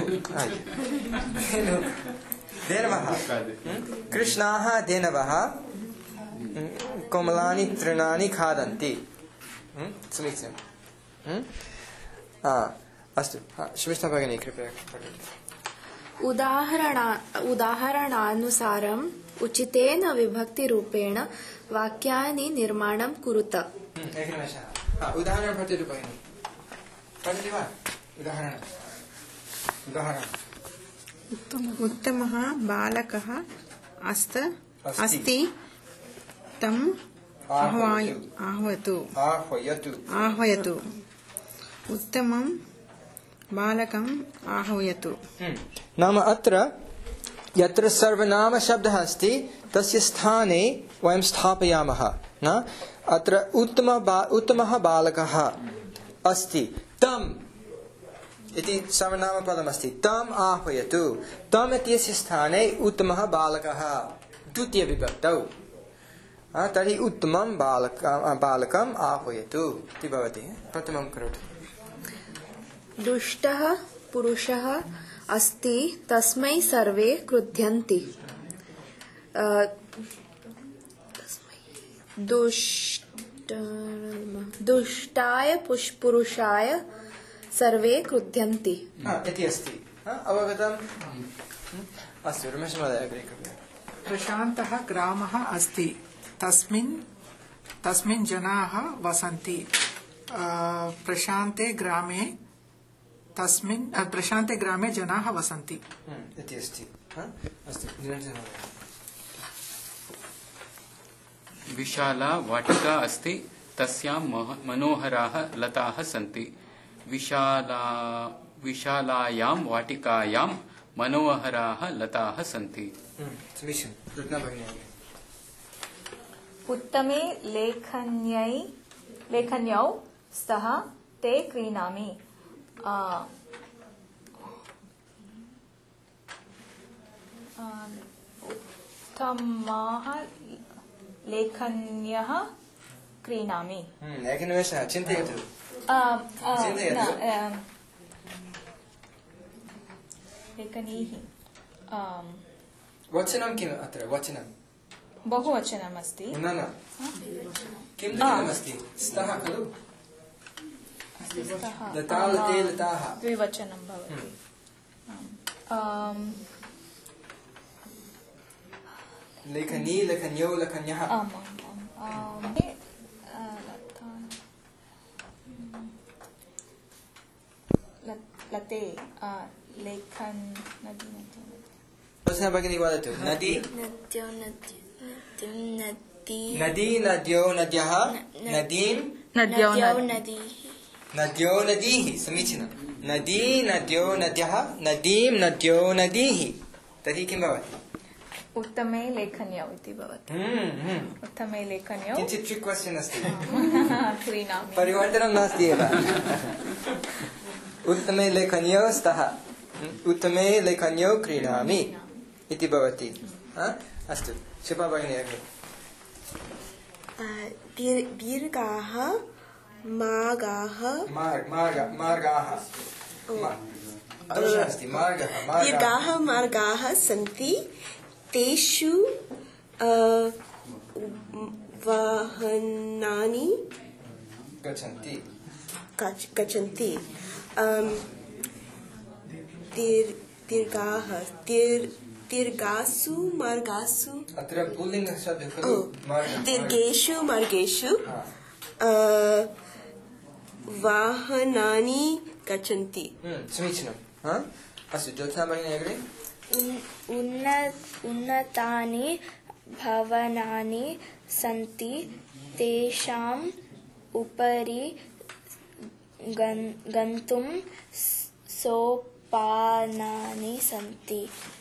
Speaker 3: धेनवः कृष्णाः धेनवः कोमलानि तृणानि खादन्ति समीचीनम् अस्तु श्रीष्ठा भगिनी कृपया
Speaker 4: उदाहरणानुसारम् उचितेन विभक्तिरूपेण वाक्यानि निर्माणं कुरुत।
Speaker 3: एकनिमेषः उदाहरणं पठतु भगिनी पठति वा उदाहरणम्
Speaker 9: उत्तमः बालकः अस्ति तम् आह्वयतु उत्तमं बालकम् आह्वयतु।
Speaker 3: नाम अत्र यत्र सर्वनाम शब्दः अस्ति तस्य स्थाने वयं स्थापयामः न अत्र उत्तमः बालकः अस्ति तम् इति सर्वनामपदमस्ति तम् आह्वयतु तम् इत्यस्य स्थाने उत्तमः बालकः द्वितीयविभक्तौ तर्हि उत्तमं बालकम् आह्वयतु इति भवति। प्रथमं करोतु।
Speaker 4: दुष्टः पुरुषः अस्ति तस्मै सर्वे क्रुध्यन्ति। दुष्टाय पुरुषाय सर्वे क्रुध्यन्ति
Speaker 3: इति अस्ति अवगतम्। अस्तु रमेश महोदय अग्रे कृपया।
Speaker 7: प्रशान्तः ग्रामः अस्ति तस्मिन् जनाः वसन्ति। प्रशान्ते ग्रामे जनाः वसन्ति
Speaker 3: इति अस्ति। अस्तु निरञ्जन महोदय।
Speaker 12: विशाला वाटिका अस्ति तस्यां मनोहराः लताः सन्ति। विशालायां वाटिकायां मनोहराः लताः सन्ति।
Speaker 15: उत्तमे लेखन्यौ स्तः ते क्रीणामि। उत्तमाः लेखन्यः क्रीणामि।
Speaker 3: एकनिमेषः चिन्तयतु।
Speaker 15: लेखनीः
Speaker 3: वचनं किम् अत्र वचनं
Speaker 15: बहुवचनम् अस्ति।
Speaker 3: न किं लिखितमस्ति स्तः खलु लता लते लताः
Speaker 15: द्विवचनं भवति।
Speaker 3: लेखनी लेखन्यौ लेखन्यः
Speaker 15: लते लेखन
Speaker 3: वचनं भगिनी वदतु। नदी नदी नद्यो नद्यः नदीं नद्यो नदीः समीचीनं नदी नद्यो नद्यः नदीं नद्यो नदीः तर्हि किं भवति?
Speaker 15: उत्तमे लेखन्यौ इति भवति। उत्तमे लेखन्यौ
Speaker 3: किञ्चित् ट्रिक् क्वश्चन् अस्ति
Speaker 15: क्रीणामि
Speaker 3: परिवर्तनं नास्ति एव उत्तमे लेखन्यौ स्तः उत्तमे लेखन्यौ क्रीणामि इति भवति। अस्तु शिल्पा भगिनी अग्रे।
Speaker 8: दीर्घाः मार्गाः दीर्घाः मार्गाः सन्ति तेषु वाहनानि गच्छन्ति। दीर्घासु मार्गासु
Speaker 3: अत्र पुल्लिङ्ग शब्दः खलु
Speaker 8: दीर्घेषु मार्गेषु वाहनानि गच्छन्ति।
Speaker 3: समीचीनम्। अस्तु ज्योत्स्ना भगिनी अग्रे।
Speaker 4: उन्नतानि भवनानि सन्ति तेषाम् उपरि गन्तुं सोपानानि सन्ति।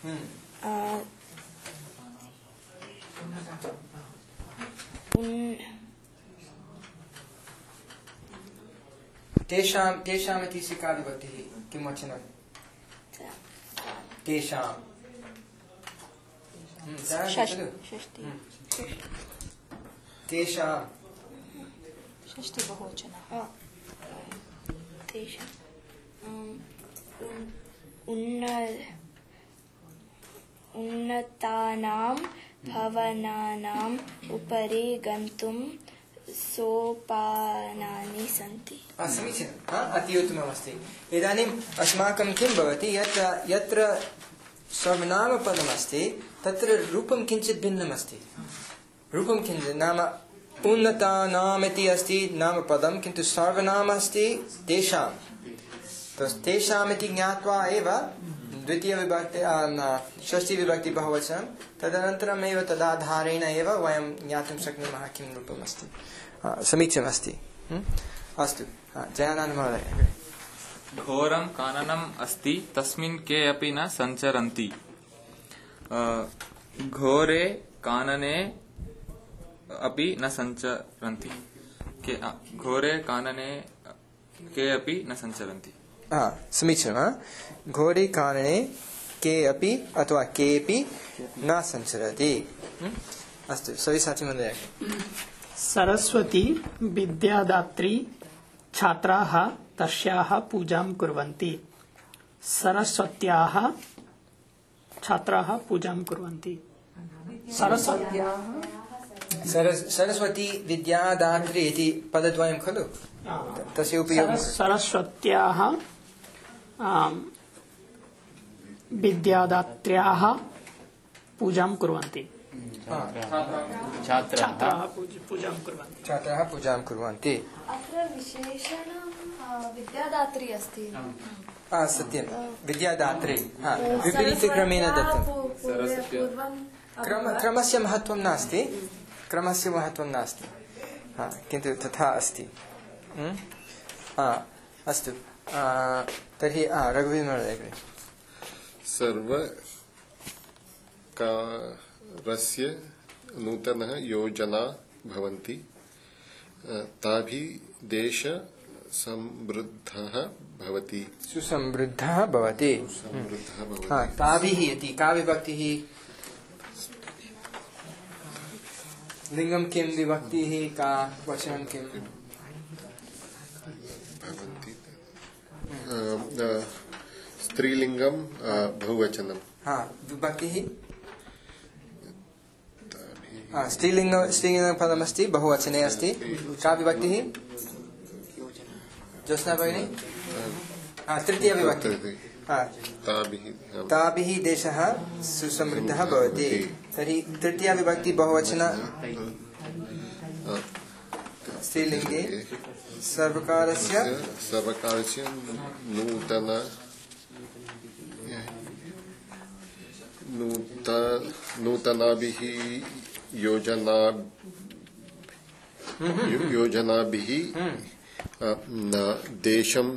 Speaker 3: तेषाम् इति सिकादिभक्तिः किं वचनं? तेषाम् तेषाम्
Speaker 15: षष्ठी बहुवचनः।
Speaker 4: उन्नतानां भवनानाम् उपरि गन्तुं सोपानानि सन्ति।
Speaker 3: समीचीनम्, अति उत्तममस्ति। इदानीम् अस्माकं किं भवति, यत्र सर्वनामपदमस्ति तत्र रूपं किञ्चित् भिन्नमस्ति। रूपं किञ्चित् नाम उन्नतानामिति अस्ति नामपदं, किन्तु सर्वनाम अस्ति तेषां। तेषामिति ज्ञात्वा एव द्वितीयविभक्ति षष्ठीविभक्ति बहुवचनं, तदनन्तरमेव तदाधारेण एव वयं ज्ञातुं शक्नुमः किं रूपमस्ति। समीचीनमस्ति। अस्तु, जयानन्दमहोदय।
Speaker 2: घोरं काननम् अस्ति, तस्मिन् के अपि न सञ्चरन्ति। घोरे कानने अपि न सञ्चरन्ति। घोरे कानने के अपि न सञ्चरन्ति।
Speaker 3: समीचीनं। घोरे कानने के अपि अथवा केऽपि न सञ्चरति। अस्तु, सविसाचि महोदय।
Speaker 14: सरस्वती विद्यादात्री, छात्राः तस्याः पूजां कुर्वन्ति। सरस्वत्याः छात्राः पूजां कुर्वन्ति।
Speaker 3: सरस्वती विद्यादात्री इति पदद्वयं खलु, तस्य उपयोगः।
Speaker 14: सरस्वत्याः विद्यादात्र्याः पूजां कुर्वन्ति। छात्राः पूजां कुर्वन्ति।
Speaker 13: अत्र विशेषणं विद्यादात्री अस्ति।
Speaker 3: सत्यं, विद्यादात्री विपरीतक्रमेण दत्तं। क्रमस्य महत्त्वं नास्ति, किन्तु तथा अस्ति। अस्तु, तर्हि रघुवीरमहोदय।
Speaker 10: सर्वकारस्य नूतनः योजना भवन्ति, ताभिः देशः समृद्धः भवति।
Speaker 3: सुसमृद्धः भवति। ताभिः इति का विभक्तिः? लिंगं किं, विभक्तिः का, वचनं किम्?
Speaker 10: स्त्रीलिंगं बहुवचनं।
Speaker 3: विभक्तिः स्त्रीलिंगपदमस्ति, बहुवचने अस्ति। का विभक्तिः? ज्योत्स्ना भगिनी? तृतीया विभक्ति। ताभिः देशः सुसमृद्धः भवति। तर्हि तृतीया विभक्ति बहुवचन स्त्रीलिंगे सर्वकारस्य
Speaker 10: नूतनाभिः योजनाभिः देशं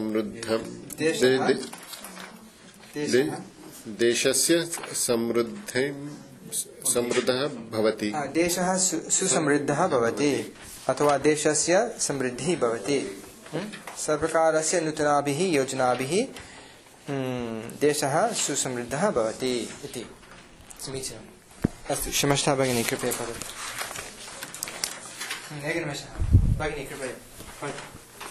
Speaker 10: देशस्य समृद्धः भवति।
Speaker 3: देशः सुसमृद्धः भवति अथवा देशस्य समृद्धिः भवति। सर्वकारस्य नूतनाभिः योजनाभिः देशः सुसमृद्धः भवति इति। समीचीनम्। अस्तु, क्षमस्ता भगिनी, कृपया पठतु। एकनिमेषः भगिनी, कृपया पठतु।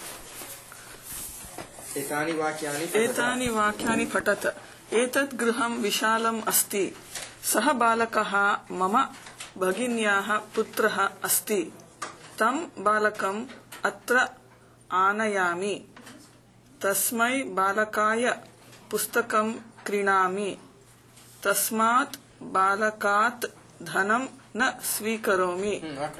Speaker 5: एतानि वाक्यानि पठत। एतत् गृहं विशालम् अस्ति। सः बालकः मम भगिन्याः पुत्रः अस्ति। तं बालकम् अत्र आनयामि। तस्मै बालकाय पुस्तकं क्रीणामि। तस्मात् बालकात् धनं न स्वीकरोमि।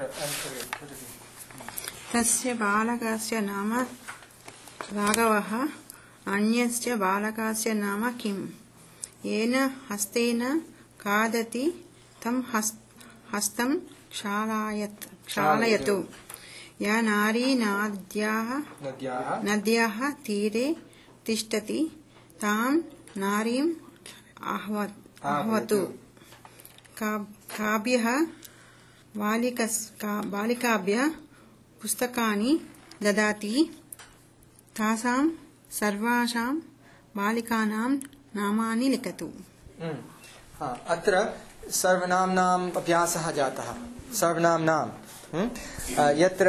Speaker 9: तस्य बालकस्य नाम राघवः। अन्यस्य बालकस्य नाम किम्? येन हस्तेन खादति तं हस्तं क्षालयतु। या नारी नद्याः तीरे तिष्ठति तां नारीम् आह्वतु। काभ्यः बालिकाभ्यः पुस्तकानि ददाति। तासां सर्वासां बालिकानां नामानि लिखतु।
Speaker 3: अत्र सर्वनाम्नाम् अभ्यासः जातः। सर्वनाम्नां यत्र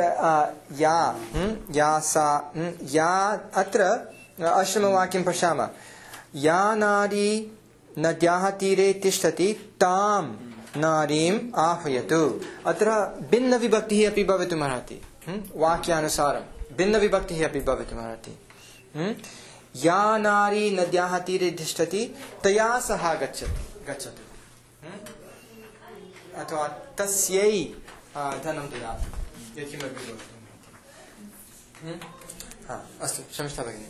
Speaker 3: या सा या, अत्र अष्टमवाक्यं पश्यामः। या नारी नद्याः तीरे तिष्ठति तां नारीम् आह्वयतु। अत्र भिन्नविभक्तिः अपि भवितुमर्हति, वाक्यानुसारं भिन्नविभक्तिः अपि भवितुमर्हति। या नारी नद्याः तीरे तिष्ठति तया सह गच्छतु, अथवा तस्यै धनं ददातु, यत्किमपि भवतु। अस्तु, क्षम्यतां भगिनी।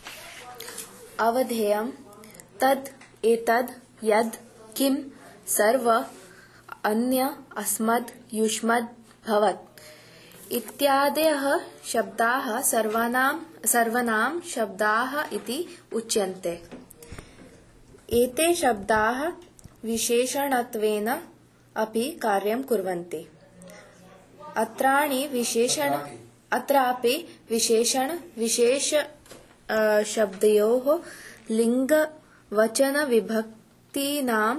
Speaker 11: अवधेयं तद् एतद् यद् किं सर्व अन्य अस्मद् युष्मद् भवत् इत्यादयः शब्दाः सर्वनाम शब्दाः इति उच्यन्ते। एते शब्दाः विशेषणत्वेन अपि कार्यं कुर्वन्ति। अत्रापि विशेष शब्दयोः लिङ्गवचनविभक्तीनां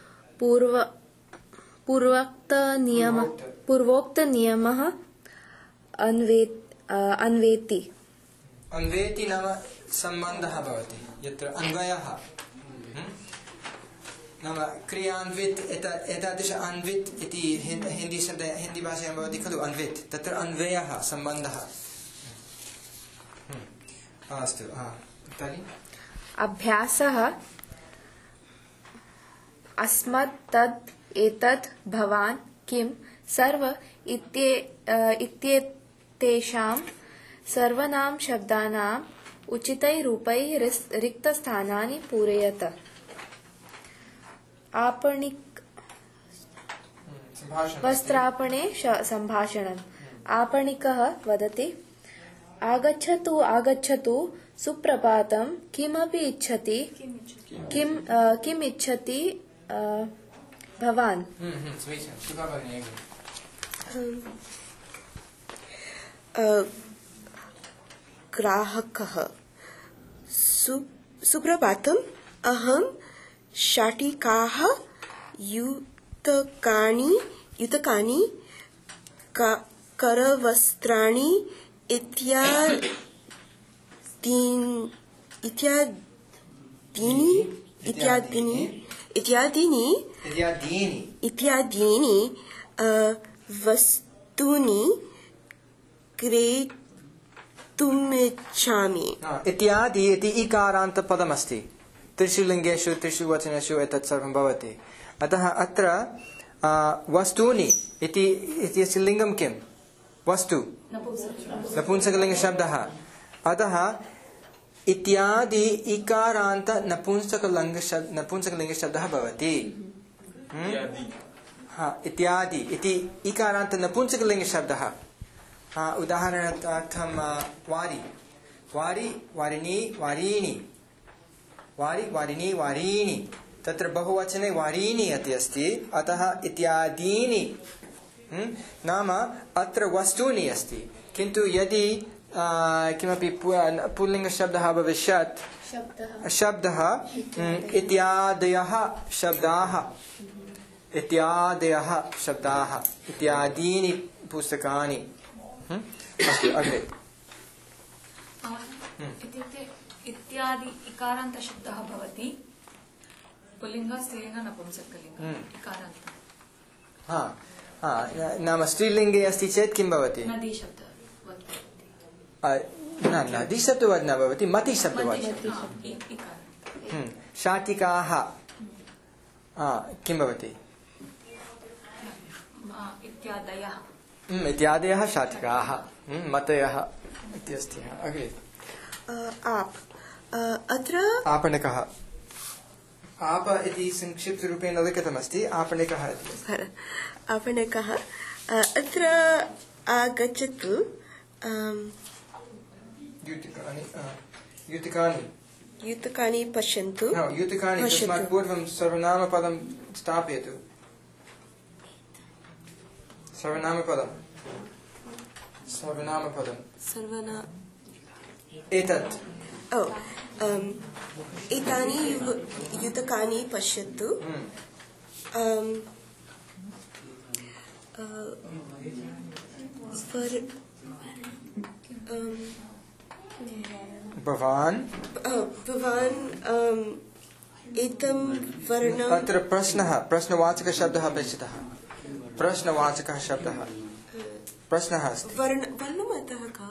Speaker 11: पूर्वोक्तनियमः अन्वेति
Speaker 3: नाम सम्बन्धः भवति, यत्र अन्वयः नाम क्रियान्वित एतादृश अन्वित इति हिन्दी भाषायां भवति खलु, अन्वित, तत्र अन्वयः सम्बन्धः। अस्तु, तर्हि
Speaker 11: अभ्यासः अस्मत् तद् एतद् भवान् किं सर्व इत्येतेषां सर्वनाम शब्दानाम् उचितैः रूपैः रिक्तस्थानानि पूरयत। वस्त्रापणे सम्भाषणम्। आपणिकः वदति, आगच्छतु आगच्छतु, सुप्रभातं, किमपि इच्छति, किम् इच्छति भवान्?
Speaker 8: ग्राहकः, सुप्रभातम्, अहं शाटिकाः, युतकानि, करवस्त्राणि इत्यादीनि वस्तूनि क्रेतुमिच्छामि।
Speaker 3: इत्यादि इति इकारान्त पदमस्ति। त्रिषु लिङ्गेषु त्रिषु वचनेषु एतत् सर्वं भवति। अतः अत्र वस्तूनि इत्यस्य लिङ्गं किं? वस्तु, नपुंसकलिङ्गशब्दः। अतः इत्यादि इकारान्त नपुंसकलिङ्गशब्दः भवति। इत्यादि इति इकारान्त नपुंसकलिङ्गशब्दः। उदाहरणार्थं वारि, वारिणी, वारीणि, वारिणी, वारीणि, तत्र बहुवचने वारीणि इति अस्ति। अतः इत्यादीनि नाम अत्र वस्तूनि अस्ति। किन्तु यदि किमपि पुल्लिङ्गशब्दः भविष्यत्, शब्दः इत्यादयः शब्दाः, इत्यादीनि पुस्तकानि। अस्तु, अग्रे।
Speaker 15: इत्युक्ते इत्यादि इकारान्तशब्दः भवति, पुल्लिङ्ग स्त्रीलिङ्ग नपुंसकलिङ्ग इकारान्त।
Speaker 3: नाम स्त्रीलिङ्गे अस्ति चेत् किं भवति? नदीशब्दवत् न भवति, मतिशब्दवत्। शाटिकाः किं भवति? इत्यादयः शाटिकाः, मतयः इति अस्ति। अग्रे।
Speaker 8: अत्र
Speaker 3: आपणिकः, आप इति संक्षिप्तरूपेण लिखितमस्ति, आपणिकः इति।
Speaker 8: आपणिकः अत्र आगच्छतु, युतकानि पश्यन्तु।
Speaker 3: युतकानि तस्मात् पूर्वं सर्वनामपदं स्थापयतु। सर्वनामपदम् एतत्।
Speaker 8: एतानि युतकानि पश्यन्तु।
Speaker 3: भवान्
Speaker 8: एतं वर्णम्
Speaker 3: अत्र प्रश्नवाचकशब्दः अपेक्षितः प्रश्नवाचकः शब्दः प्रश्नः अस्ति
Speaker 8: वर्णमतः का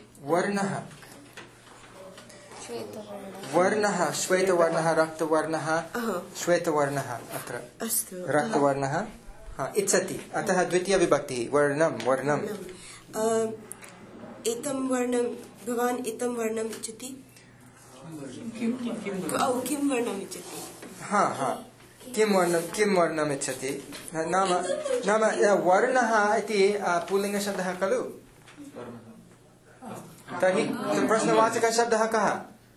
Speaker 3: वर्णः श्वेतवर्णः रक्तवर्णः श्वेतवर्णः अत्र रक्तवर्णः इच्छति अतः द्वितीया विभक्तिः वर्णम्
Speaker 8: एतं वर्णं भवान् एतं वर्णम् इच्छति किं वर्णम् इच्छति
Speaker 3: किं वर्णम् इच्छति नाम वर्णः इति पुल्लिङ्गशब्दः खलु तर्हि प्रश्नवाचकः शब्दः कः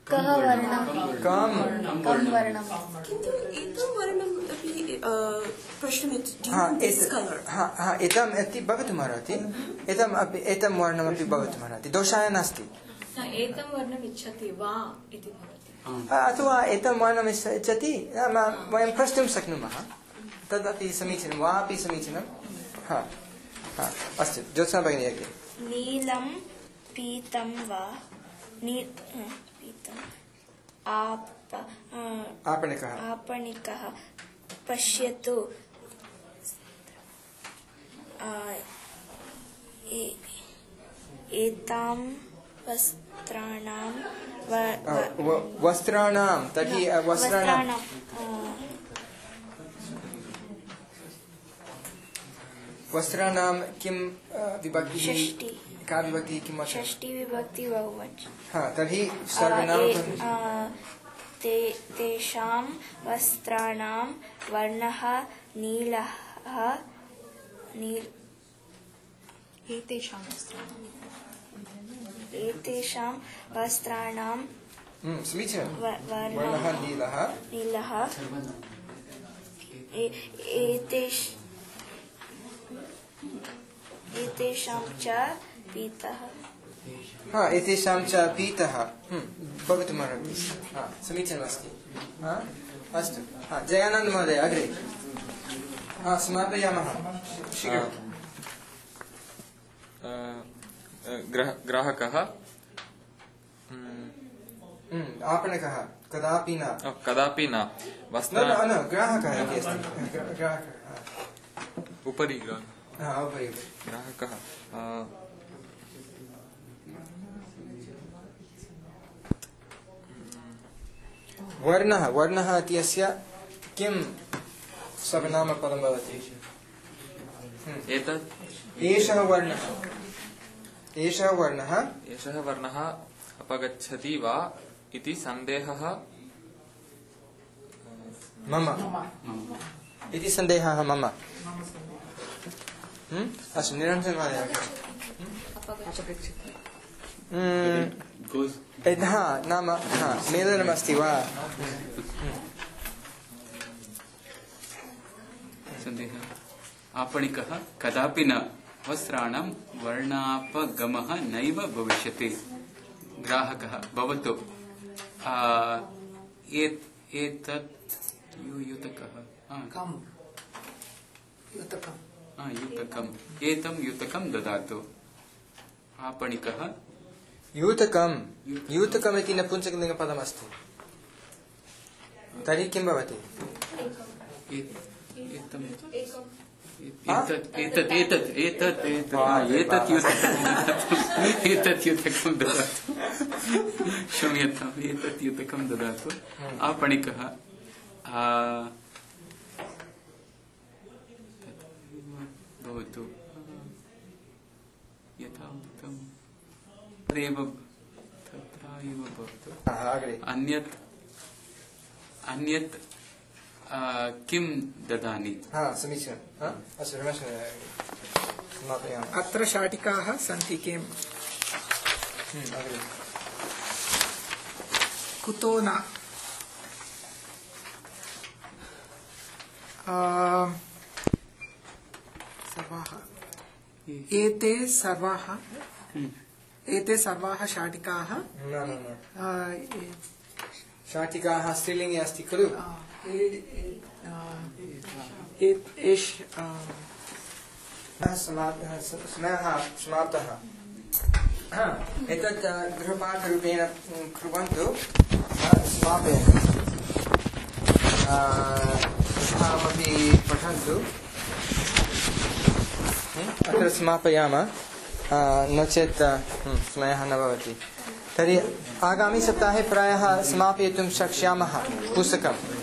Speaker 8: किन्तु एतं वर्णम् अपि प्रश्नम्
Speaker 3: एतम् इति भवितुमर्हति एतं वर्णमपि भवितुमर्हति दोषाय नास्ति
Speaker 15: एतं वर्णम् इच्छति वा इति भवति
Speaker 3: अथवा एतं वर्णम् इच्छति वयं प्रष्टुं शक्नुमः तदपि समीचीनं वा अपि समीचीनं अस्तु ज्योत्स्ना भगिनी अग्रे
Speaker 4: नीलं पीतं वा पीतम् आपणिकः पश्यतु एतां
Speaker 3: वस्त्राणां तर्हि वस्त्राणां किं विभक्तिः का विभक्तिः किं
Speaker 4: षष्ठी विभक्ति बहुवचन
Speaker 3: तर्हि सर्वनाम
Speaker 4: तेषां वस्त्राणां वर्णः नीलः एतेषां वस्त्राणां
Speaker 3: समीचीनं वर्णः नीलः
Speaker 4: एतेषां च पीतः
Speaker 3: एतेषां च पीतः भवितुमर्हति समीचीनमस्ति अस्तु जयानन्द महोदय अग्रे समापयामः शीघ्रं
Speaker 2: ग्राहकः
Speaker 3: आपणकः कदापि न
Speaker 2: न
Speaker 3: ग्राहकः इति अस्ति ग्राहकः
Speaker 2: उपरि
Speaker 3: उपरि
Speaker 2: ग्राहकः
Speaker 3: वर्णः इत्यस्य किं सर्वनामपदं भवति एषः वर्णः
Speaker 2: अपगच्छति वा इति सन्देहः
Speaker 3: मम इति सन्देहः मम अस्तु निरञ्जन महोदय नाम मेलनमस्ति वा
Speaker 12: सन्देहः आपणिकः कदापि न वस्त्राणां वर्णापगमः नैव भविष्यति ग्राहकः भवतु एतत् युतकः एतं युतकं ददातु आपणिकः
Speaker 3: युतकम् इति नपुंसकलिङ्गपदमस्ति तर्हि किं भवति
Speaker 12: एतत् युतकं ददातु क्षम्यताम् एतत् युतकं ददातु आपणिकः भवतु यथा उक्तं तदेव तथा एव भवतु अन्यत् किं ददामि
Speaker 3: समीचीनम्
Speaker 7: अत्र शाटिकाः सन्ति किम् कुतो न एते सर्वाः शाटिकाः
Speaker 3: शाटिकाः स्त्रीलिङ्गे अस्ति खलु समाप्तः एतत् गृहपाठरूपेण कुर्वन्तु समापयामः कथामपि पठन्तु। अत्र समापयामः, नो चेत् समयः न भवति। तर्हि आगामि सप्ताहे प्रायः समापयितुं शक्ष्यामः पुस्तकं।